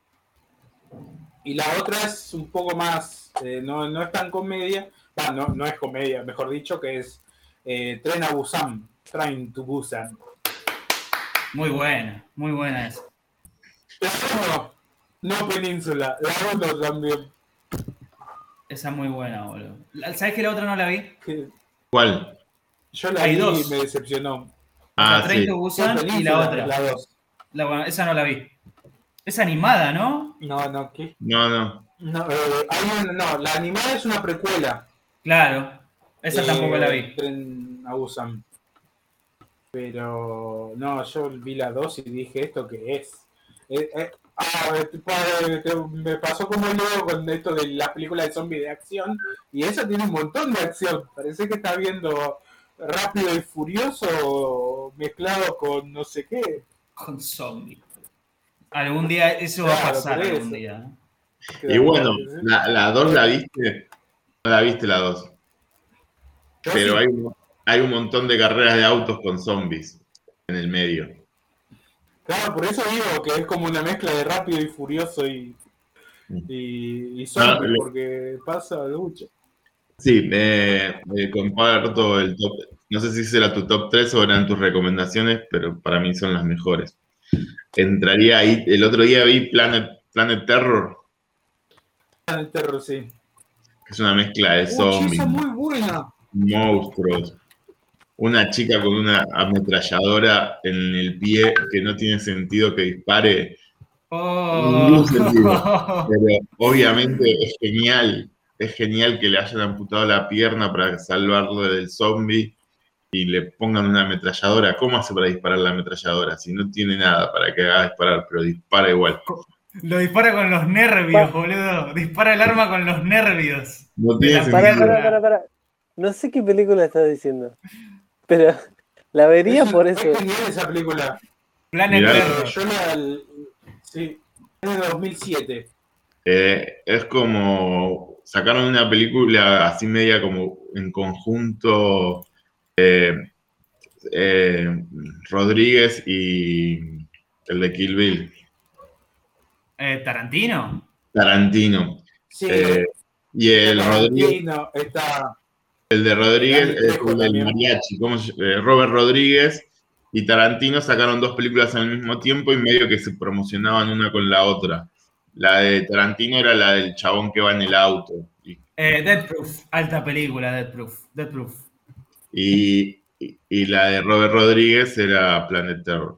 y la otra es un poco más, eh, no, no es tan comedia, ah, no, no es comedia, mejor dicho, que es eh, Tren a Busan, Train to Busan. Muy buena, muy buena esa. No, no Península, la otra también. Esa es muy buena, boludo. ¿Sabés que la otra no la vi? Que ¿Cuál? yo la Hay vi dos. y me decepcionó. Ah, Train sí. to Busan y la Península, otra. La dos. La, bueno, esa no la vi. Es animada, ¿no? No, no, ¿qué? No, no. No, eh, hay un- no, la animada es una precuela. Claro. Esa Eh, tampoco la vi. Tren a Busan. Pero no, yo vi la dos y dije, ¿esto qué es? Eh, eh, ah, eh, tipo, eh, te- me pasó como luego con esto de las películas de zombies de acción, y esa tiene un montón de acción. Parece que está viendo Rápido y Furioso mezclado con no sé qué. Con zombies. Algún día eso va a Claro, pasar por eso. algún día. ¿eh? Y bueno, la, la dos la viste. No la viste la dos. Yo Pero sí. hay, un- hay un montón de carreras de autos con zombies en el medio. Claro, por eso digo que es como una mezcla de Rápido y Furioso y, y, y zombies, Ah, lo- porque pasa mucho. Sí, me, me comparto el top. No sé si será tu top tres o eran tus recomendaciones, pero para mí son las mejores. Entraría ahí. El otro día vi Planet, Planet Terror, El terror, sí. que es una mezcla de Uy, zombies, esa es muy buena. monstruos, una chica con una ametralladora en el pie que no tiene sentido que dispare. Ningún sentido. Oh. Pero obviamente es genial. Es genial que le hayan amputado la pierna para salvarlo del zombie y le pongan una ametralladora. ¿Cómo hace para disparar la ametralladora? Si no tiene nada para que haga disparar, pero dispara igual. Lo dispara con los nervios, boludo. Dispara el arma con los nervios. No De tiene la Pará, sentido. pará, pará, pará. No sé qué película estás diciendo. Pero la vería Es, por es eso. genial esa película. Planet Mirá. Terror. Yo la. Sí, es de dos mil siete. Eh, es como sacaron una película así media como en conjunto eh, eh, Rodríguez y el de Kill Bill, Eh, ¿Tarantino? Tarantino. Sí, Eh, y el está Rodríguez, Tarantino, está. el de Rodríguez Dani es Trejo el del también. mariachi, ¿cómo se- eh, Robert Rodríguez y Tarantino sacaron dos películas al mismo tiempo y medio que se promocionaban una con la otra. La de Tarantino era la del chabón que va en el auto. Y, Eh, Death Proof. Alta película, Death Proof. Death Proof. y- y la de Robert Rodríguez era Planet Terror.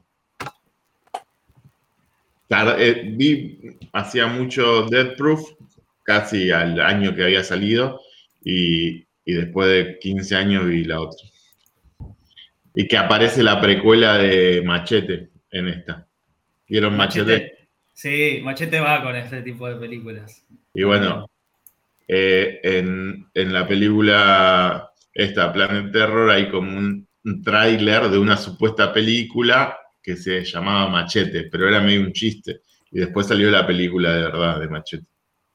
Tar- eh, vi hacía mucho Death Proof, casi al año que había salido, y, y después de quince años vi la otra. Y que aparece la precuela de Machete en esta. ¿Vieron Machete? Machete. Sí, Machete va con este tipo de películas. Y bueno, eh, en, en la película esta, Planet Terror, hay como un, un tráiler de una supuesta película que se llamaba Machete, pero era medio un chiste. Y después salió la película de verdad de Machete.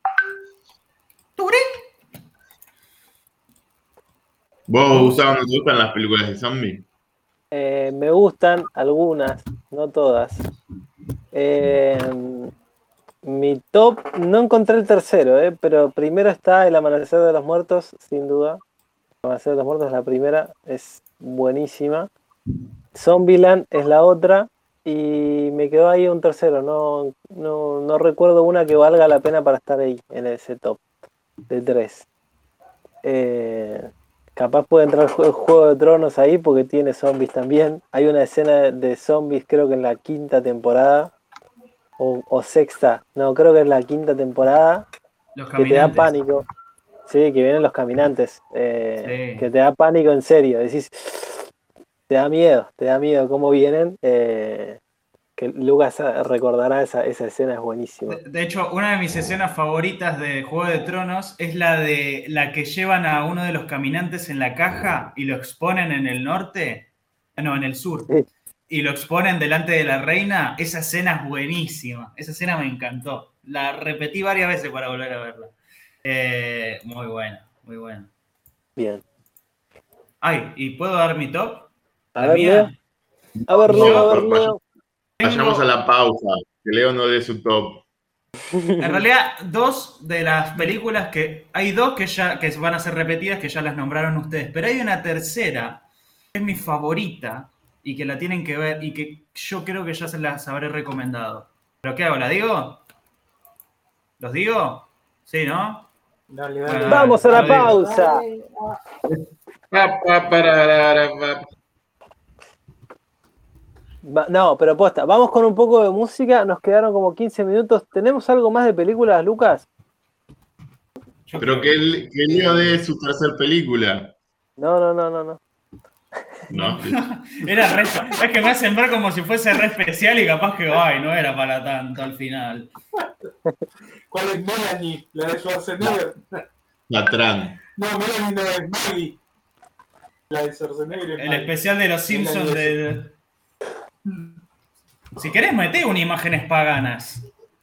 ¿Vos, Gustavo, no te gustan las películas de zombies? Eh, me gustan algunas, no todas. Eh, mi top, no encontré el tercero, eh, pero primero está El Amanecer de los Muertos, sin duda. El Amanecer de los Muertos es la primera, es buenísima. Zombieland es la otra. Y me quedó ahí un tercero, no, no, no recuerdo una que valga la pena para estar ahí, en ese top de tres. Eh, capaz puede entrar el Jue- Juego de Tronos ahí porque tiene zombies también. Hay una escena de zombies creo que en la quinta temporada. O, o sexta, no, creo que es la quinta temporada. Los que te da caminantes. pánico. Sí, que vienen los caminantes. eh, Sí. Que te da pánico en serio. Decís, te da miedo, te da miedo cómo vienen. eh, que Lucas recordará esa, esa escena, es buenísima. De, de hecho, una de mis escenas favoritas de Juego de Tronos es la de la que llevan a uno de los caminantes en la caja y lo exponen en el norte, no, en el sur, Sí. y lo exponen delante de la reina. Esa escena es buenísima, esa escena me encantó. La repetí varias veces para volver a verla. Eh, muy buena, muy buena. Bien. Ay, ¿y puedo dar mi top? A ¿La ver, mía? Leo. A ver, No, Leo, a ver, pero vaya- Leo. Vayamos a la pausa, que Leo no dé su top. En realidad, dos de las películas que... Hay dos que ya que van a ser repetidas, que ya las nombraron ustedes, pero hay una tercera, que es mi favorita, y que la tienen que ver, y que yo creo que ya se las habré recomendado. ¿Pero qué hago? ¿La digo? ¿Los digo? Sí, ¿no? Dale, Bueno, dale. Vamos a la lo digo. pausa. Pa, pa, pararara, pa. Va- No, pero posta, vamos con un poco de música. Nos quedaron como quince minutos. ¿Tenemos algo más de películas, Lucas? Pero que, el- que Leo dé su tercer película. No, no, no, no, no. ¿No? Era re- es que me hacen ver como si fuese re especial y capaz que, ay, no era para tanto al final. ¿Cuál es Melanie? La de Schwarzenegger. Latrán. No, Melanie no es Maggie. La de Schwarzenegger es El Maggie. especial de los Simpsons de... Si querés, meté unas imágenes paganas.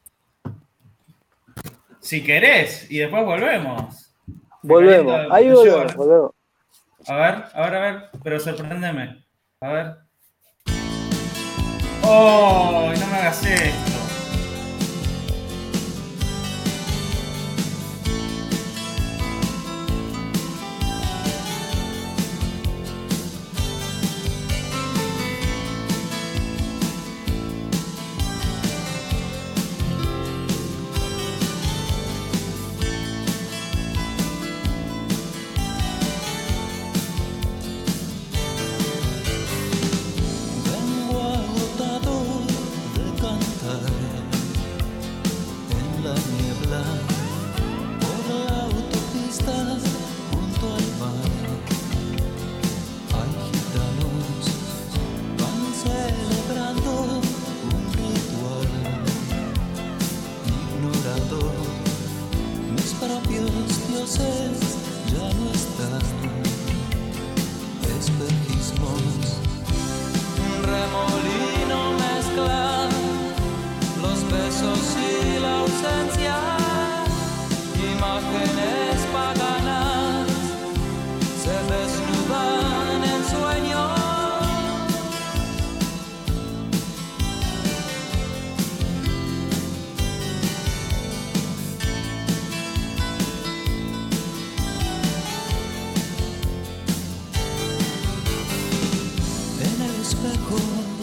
Si querés, y después volvemos. Volvemos. Caliento Ahí el volvemos, short. volvemos. A ver, a ver, a ver, pero sorpréndeme. A ver. ¡Oh! No me hagas esto. Vengo agotado de cantar en la niebla por la autopista junto al mar. Hay gitanos, van celebrando un ritual, ignorando mis propios dioses ya no están. Espejismos, un remolino mezcla los besos y la ausencia, imágenes paganas se desnudan en sueños. En el espejo,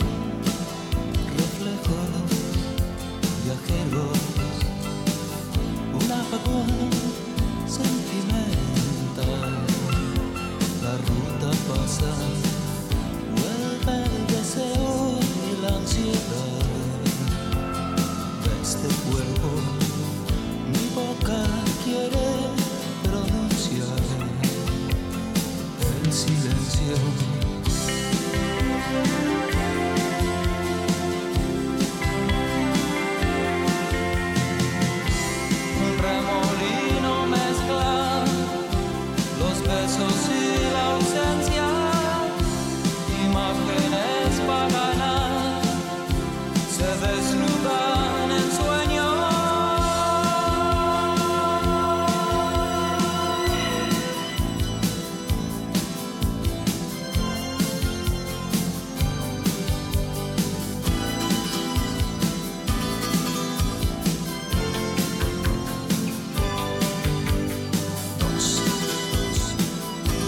reflejos viajeros, un apagón sentimental. La ruta pasa, vuelve el deseo y la ansiedad. De este cuerpo, mi boca quiere pronunciar el silencio. Un remolino mezcla los besos y la ausencia, imágenes paganas se desnudan en sueños. Dos,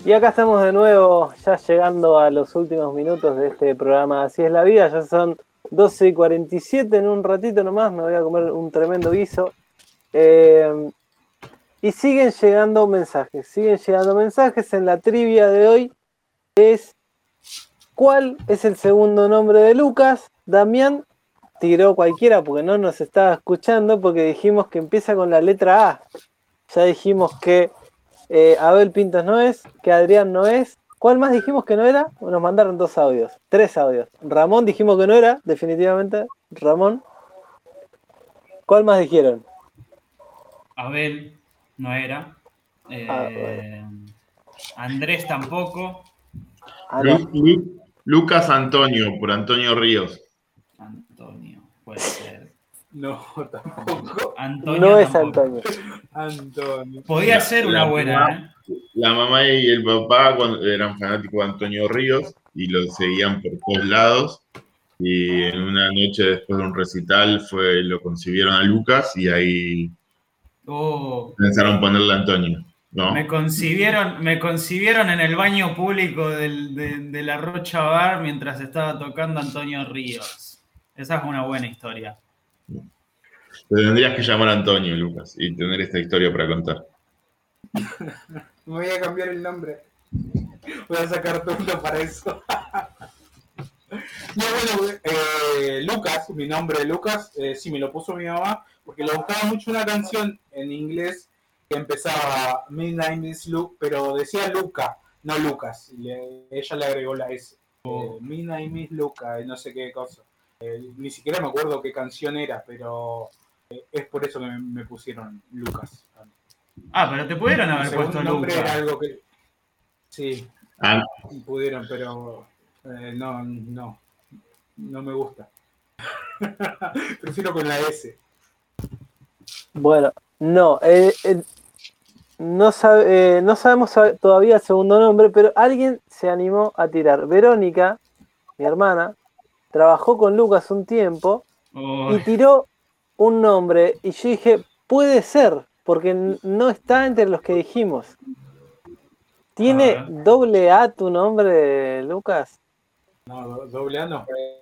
Y acá estamos de nuevo, ya llegando a los últimos minutos de este programa Así es la vida. Ya son doce y cuarenta y siete, en un ratito nomás me voy a comer un tremendo guiso. Eh, y siguen llegando mensajes, siguen llegando mensajes en la trivia de hoy. Es ¿cuál es el segundo nombre de Lucas? Damián tiró cualquiera porque no nos estaba escuchando, porque dijimos que empieza con la letra A. Ya dijimos que eh, Abel Pintos no es, que Adrián no es. ¿Cuál más dijimos que no era? Nos mandaron dos audios, tres audios. Ramón dijimos que no era, definitivamente. Ramón. ¿Cuál más dijeron? Abel no era. Eh, Ah, bueno. Andrés tampoco. Ah, no. Lu- Lu- Lucas Antonio, por Antonio Ríos. Antonio, puede ser. No, tampoco. Antonio No es tampoco. Antonio. Antonio. Podía La- ser la una buena, mamá- ¿eh? La mamá y el papá cuando eran fanáticos de Antonio Ríos y lo seguían por todos lados. Y en una noche después de un recital fue, lo concibieron a Lucas y ahí Oh, pensaron ponerle a Antonio, ¿no? me concibieron, me concibieron en el baño público del- de, de la Rocha Bar mientras estaba tocando Antonio Ríos. Esa es una buena historia. Te tendrías que llamar a Antonio, Lucas, y tener esta historia para contar. Me voy a cambiar el nombre. Voy a sacar turno para eso. No, bueno, eh, Lucas, mi nombre es Lucas, eh, sí me lo puso mi mamá, porque le gustaba mucho una canción en inglés que empezaba My name is Luke, pero decía Luca, no Lucas. Y le- ella le agregó la S. Eh, My name is Luca, y no sé qué cosa. Eh, ni siquiera me acuerdo qué canción era, pero eh, es por eso que me, me pusieron Lucas. Ah, pero te pudieron Mi haber segundo puesto nombre era Lucas. algo que... Sí, Ah, pudieron, pero eh, no, no, no me gusta. Prefiero con la S. Bueno, no, eh, eh, no, sabe- eh, no sabemos sabe- todavía el segundo nombre, pero alguien se animó a tirar. Verónica, mi hermana, trabajó con Lucas un tiempo y Uy, tiró un nombre y yo dije, puede ser, porque n- no está entre los que dijimos. ¿Tiene A ver. doble A tu nombre, Lucas? No, do- doble A no.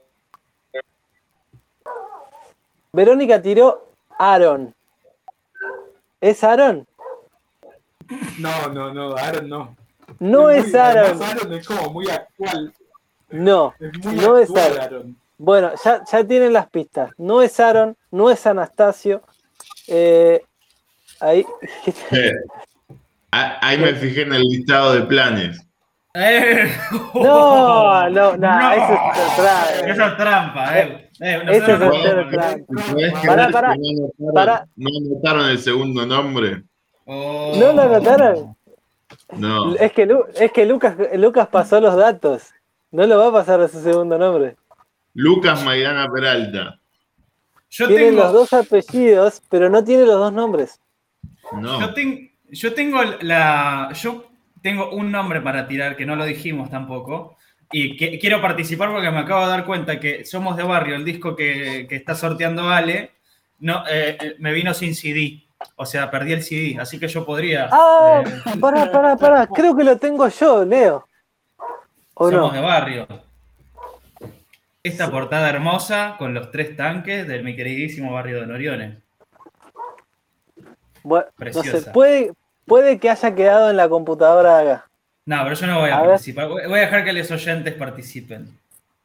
Verónica tiró Aaron. ¿Es Aaron? No, no, no, Aaron no. No es muy- Aaron. además, Aaron es como muy actual. No, Es muy no es actual, Aaron. Aaron. Bueno, ya, ya tienen las pistas. No es Aaron, no es Anastasio. Eh, ahí. eh, ah, ahí me fijé en el listado de planes. Eh, No, no, no, no. eso es trampa. Esa es trampa, eh. Eh, Eso es nosotros no cero podemos- trampa. ¿Podés Pará, creer pará, que no anotaron, pará. no anotaron el segundo nombre? Oh. ¿No lo anotaron? No. Es que, Lu- es que Lucas, Lucas pasó los datos. No lo va a pasar a su segundo nombre. Lucas Maidana Peralta. Yo Tiene tengo, los dos apellidos, pero no tiene los dos nombres. No. yo, ten- yo tengo la. Yo tengo un nombre para tirar que no lo dijimos tampoco. Y que, quiero participar porque me acabo de dar cuenta que Somos de Barrio, el disco que, que está sorteando Ale, no, eh, eh, me vino sin C D. O sea, perdí el C D, así que yo podría. Ah, eh, pará, pará, pará. Creo que lo tengo yo, Leo. ¿O Somos no? de Barrio. Esta portada hermosa con los tres tanques de mi queridísimo barrio de Noriones. Bueno, no sé, Preciosa. puede, puede que haya quedado en la computadora acá. No, pero yo no voy a, A ver. participar. Voy voy a dejar que los oyentes participen.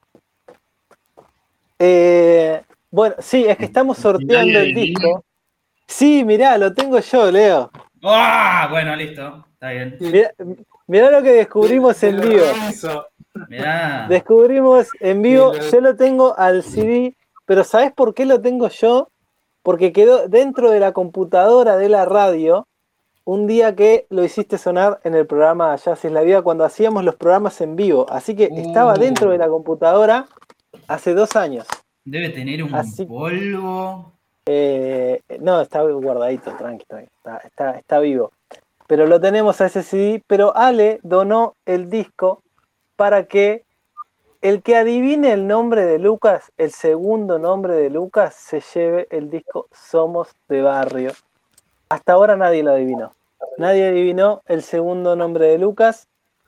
Eh, bueno, sí, es que estamos sorteando el disco. Sí, mirá, lo tengo yo, Leo. ¡Ah! Bueno, listo. Está bien. Mirá, mirá lo que descubrimos en vivo. Mirá. Descubrimos en vivo, Sí, lo- yo lo tengo al C D, pero ¿sabés por qué lo tengo yo? Porque quedó dentro de la computadora de la radio un día que lo hiciste sonar en el programa Ya si es la vida, cuando hacíamos los programas en vivo. Así que estaba Uh. dentro de la computadora hace dos años. Debe tener un Así- polvo. Eh, no, está guardadito, tranqui, tranqui, está, está, está vivo. Pero lo tenemos a ese C D, pero Ale donó el disco para que el que adivine el nombre de Lucas, el segundo nombre de Lucas, se lleve el disco Somos de Barrio. Hasta ahora nadie lo adivinó. Nadie adivinó el segundo nombre de Lucas.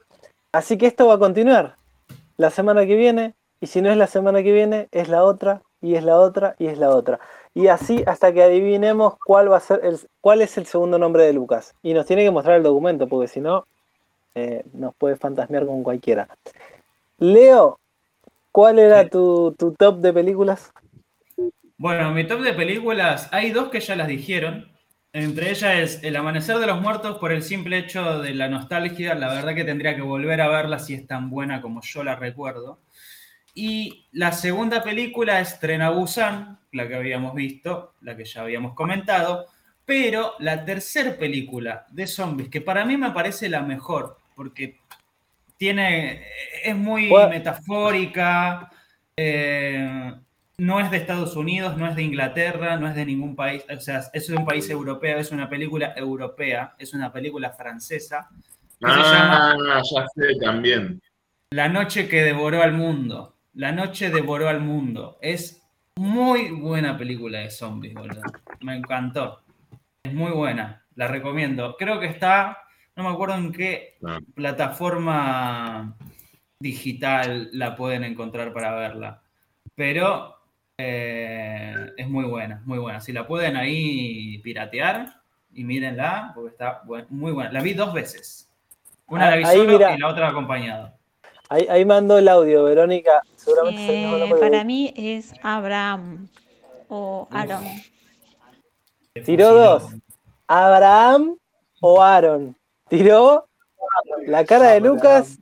Así que esto va a continuar la semana que viene, y si no es la semana que viene, es la otra, y es la otra, y es la otra. Y así hasta que adivinemos cuál va a ser el, cuál es el segundo nombre de Lucas. Y nos tiene que mostrar el documento, porque si no, eh, nos puede fantasmear con cualquiera. Leo, ¿cuál era Sí. tu, tu top de películas? Bueno, mi top de películas, hay dos que ya las dijeron. Entre ellas es El Amanecer de los Muertos, por el simple hecho de la nostalgia. La verdad que tendría que volver a verla si es tan buena como yo la recuerdo. Y la segunda película es Tren a Busan, la que habíamos visto, la que ya habíamos comentado. Pero la tercera película de zombies, que para mí me parece la mejor, porque tiene, es muy Bueno. metafórica, eh, no es de Estados Unidos, no es de Inglaterra, no es de ningún país, o sea, es de un país europeo, es una película europea, es una película francesa, que se llama Ah, ya sé también. La noche que devoró al mundo. La noche devoró al mundo. Es muy buena película de zombies, boludo. Me encantó. Es muy buena, la recomiendo. Creo que está, no me acuerdo en qué Ah. plataforma digital la pueden encontrar para verla. Pero eh, es muy buena, muy buena. Si la pueden ahí piratear y mírenla, porque está bu- muy buena. La vi dos veces. Una la vi Ahí, solo mira. y la otra acompañada. Ahí, ahí mandó el audio, Verónica. Seguramente es el mismo Eh, nombre para de- mí es Abraham o Aaron. Tiró dos. ¿Abraham o Aaron? Tiró la cara de Abraham. Lucas.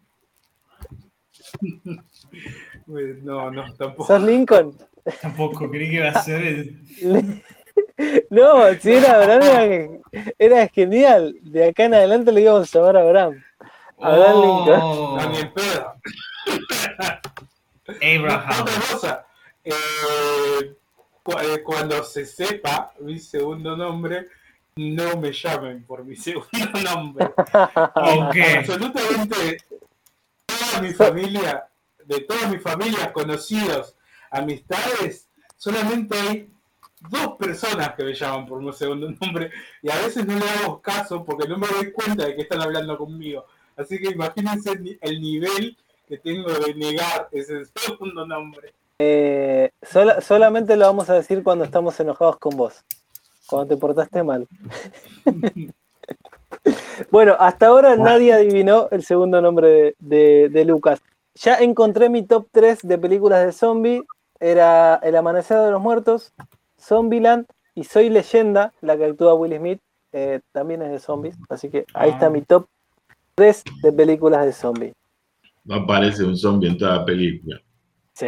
No, no, tampoco. ¿Sos Lincoln? Tampoco creí que iba a ser el... No, si era Abraham era, era genial. De acá en adelante le íbamos a llamar a Abraham. Abraham Lincoln. Oh, No, ni el pedo. Abraham. Otra cosa, eh, cu- eh, cuando se sepa mi segundo nombre, no me llamen por mi segundo nombre. Ok. Absolutamente toda mi familia, de todas mis familias, conocidos, amistades, solamente hay dos personas que me llaman por mi segundo nombre y a veces no le hago caso porque no me doy cuenta de que están hablando conmigo. Así que imagínense el ni- el nivel que tengo de negar ese segundo nombre. Eh, sola- solamente lo vamos a decir cuando estamos enojados con vos. Cuando te portaste mal. Bueno, hasta ahora nadie adivinó el segundo nombre de, de- de Lucas. Ya encontré mi top tres de películas de zombie. Era El Amanecer de los Muertos, Zombieland y Soy Leyenda, la que actúa Will Smith. eh, también es de zombies. Así que ahí está mi top tres de películas de zombie. No aparece un zombie en toda la película. Sí.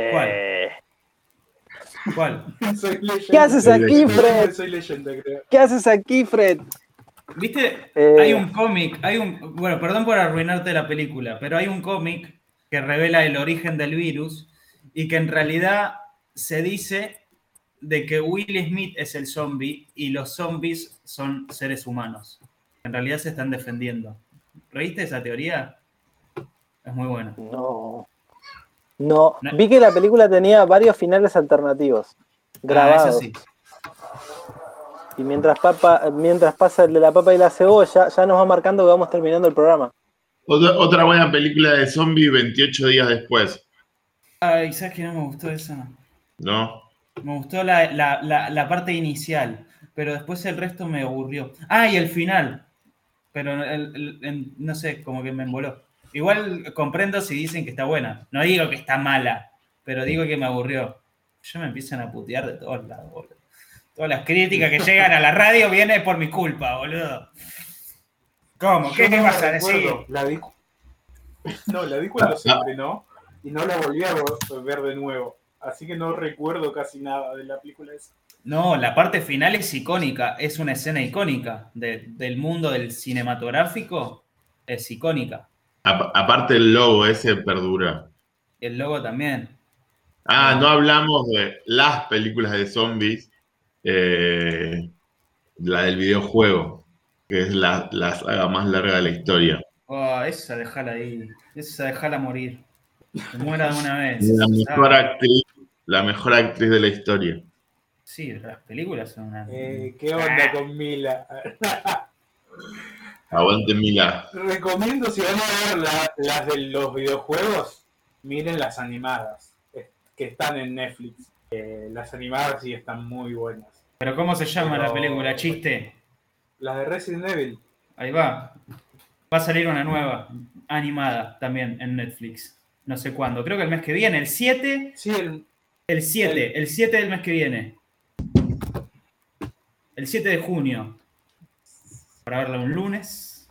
¿Cuál? Soy leyenda. ¿Qué haces aquí, Fred? Soy leyenda, creo. ¿Qué haces aquí, Fred? ¿Viste? Eh, Hay un cómic, hay un, bueno, perdón por arruinarte la película, pero hay un cómic que revela el origen del virus y que en realidad se dice de que Will Smith es el zombie y los zombies son seres humanos. En realidad se están defendiendo. ¿Leíste esa teoría? Es muy buena. No. No, vi que la película tenía varios finales alternativos grabados. Ah, eso sí. Y mientras, papa, mientras pasa el de la papa y la cebolla, ya nos va marcando que vamos terminando el programa. Otra, otra buena película de zombie veintiocho días después, Ay, ¿sabes qué no me gustó esa? ¿no? Me gustó la, la- la- la parte inicial, pero después el resto me aburrió. Ah, y el final. Pero el- el- el- no sé, como que me emboló. Igual comprendo si dicen que está buena. No digo que está mala, pero digo que me aburrió. Ya me empiezan a putear de todos lados, boludo. Todas las críticas que llegan a la radio vienen por mi culpa, boludo. ¿Cómo? ¿Qué Yo te no vas la a decir? recuerdo. La vi, no, la vi cuando se estrenó y no la volví a vo- ver de nuevo. Así que no recuerdo casi nada de la película esa. No, la parte final es icónica, es una escena icónica de- del mundo del cinematográfico, es icónica. A- aparte el logo ese perdura. El logo también. Ah, no hablamos de las películas de zombies, eh, la del videojuego, que es la, la saga más larga de la historia. Oh, esa dejala ahí, esa dejala morir. Que muera de una vez. La mejor Ah, actriz, la mejor actriz de la historia. sí, las películas son una... Eh, ¿Qué onda con Mila? Aguante Mila. Recomiendo, si van a ver la- las de los videojuegos, miren las animadas, eh, que están en Netflix. Eh, las animadas sí están muy buenas. ¿Pero cómo se llama Pero- la película? ¿Chiste? Las de Resident Evil. Ahí va. Va a salir una nueva, animada, también en Netflix. No sé cuándo. Creo que el mes que viene, el siete. Sí, el, el siete, el siete del mes que viene. El siete de junio. Para verla un lunes.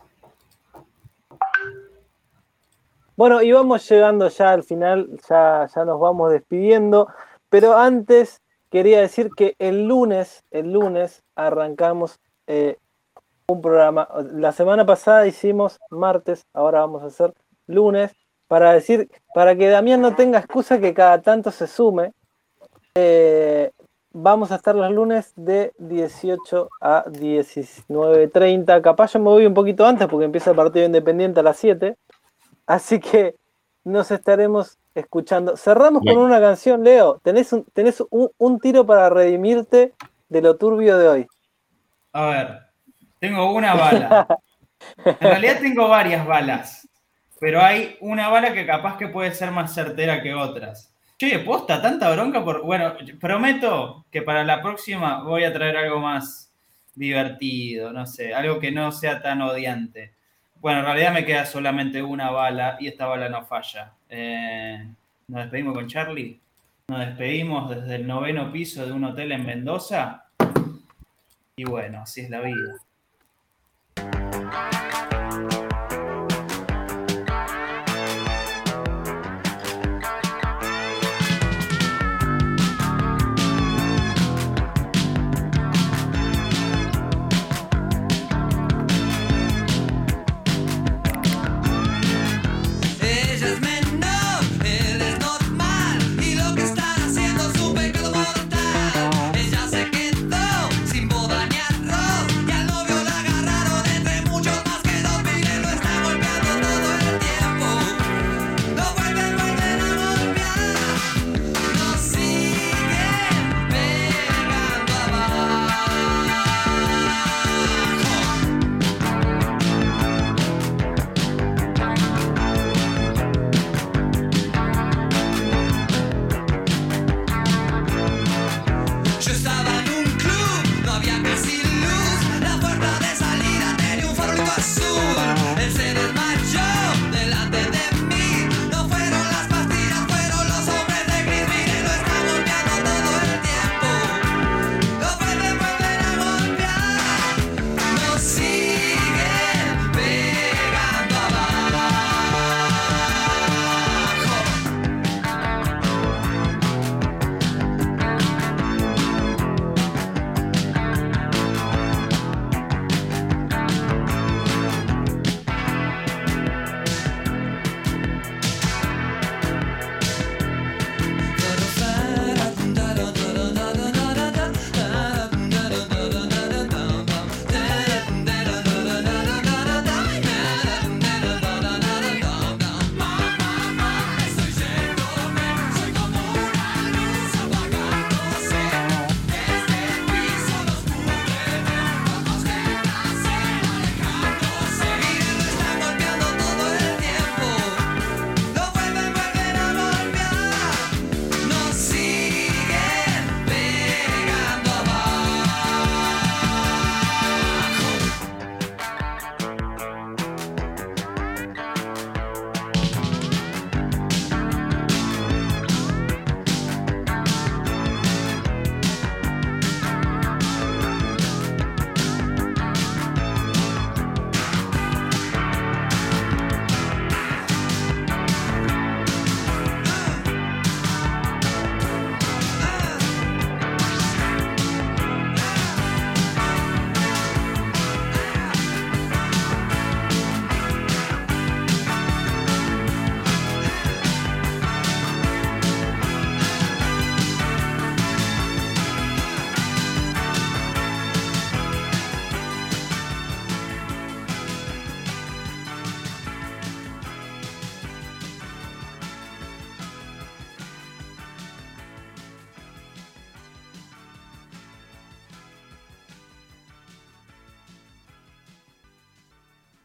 Bueno, y vamos llegando ya al final, ya, ya nos vamos despidiendo, pero antes quería decir que el lunes, el lunes arrancamos eh, un programa. La semana pasada hicimos martes, ahora vamos a hacer lunes, para decir, para que Damián no tenga excusa que cada tanto se sume. Eh, vamos a estar los lunes de dieciocho a diecinueve treinta. Capaz yo me voy un poquito antes porque empieza el partido Independiente a las siete. Así que nos estaremos escuchando. Cerramos con una canción, Leo. Tenés un, tenés un, un tiro para redimirte de lo turbio de hoy. A ver, tengo una bala. En realidad tengo varias balas, pero hay una bala que capaz que puede ser más certera que otras. Che, posta, tanta bronca por... Bueno, prometo que para la próxima voy a traer algo más divertido, no sé, algo que no sea tan odiante. Bueno, en realidad me queda solamente una bala y esta bala no falla. Eh, nos despedimos con Charlie. Nos despedimos desde el noveno piso de un hotel en Mendoza. Y bueno, así es la vida.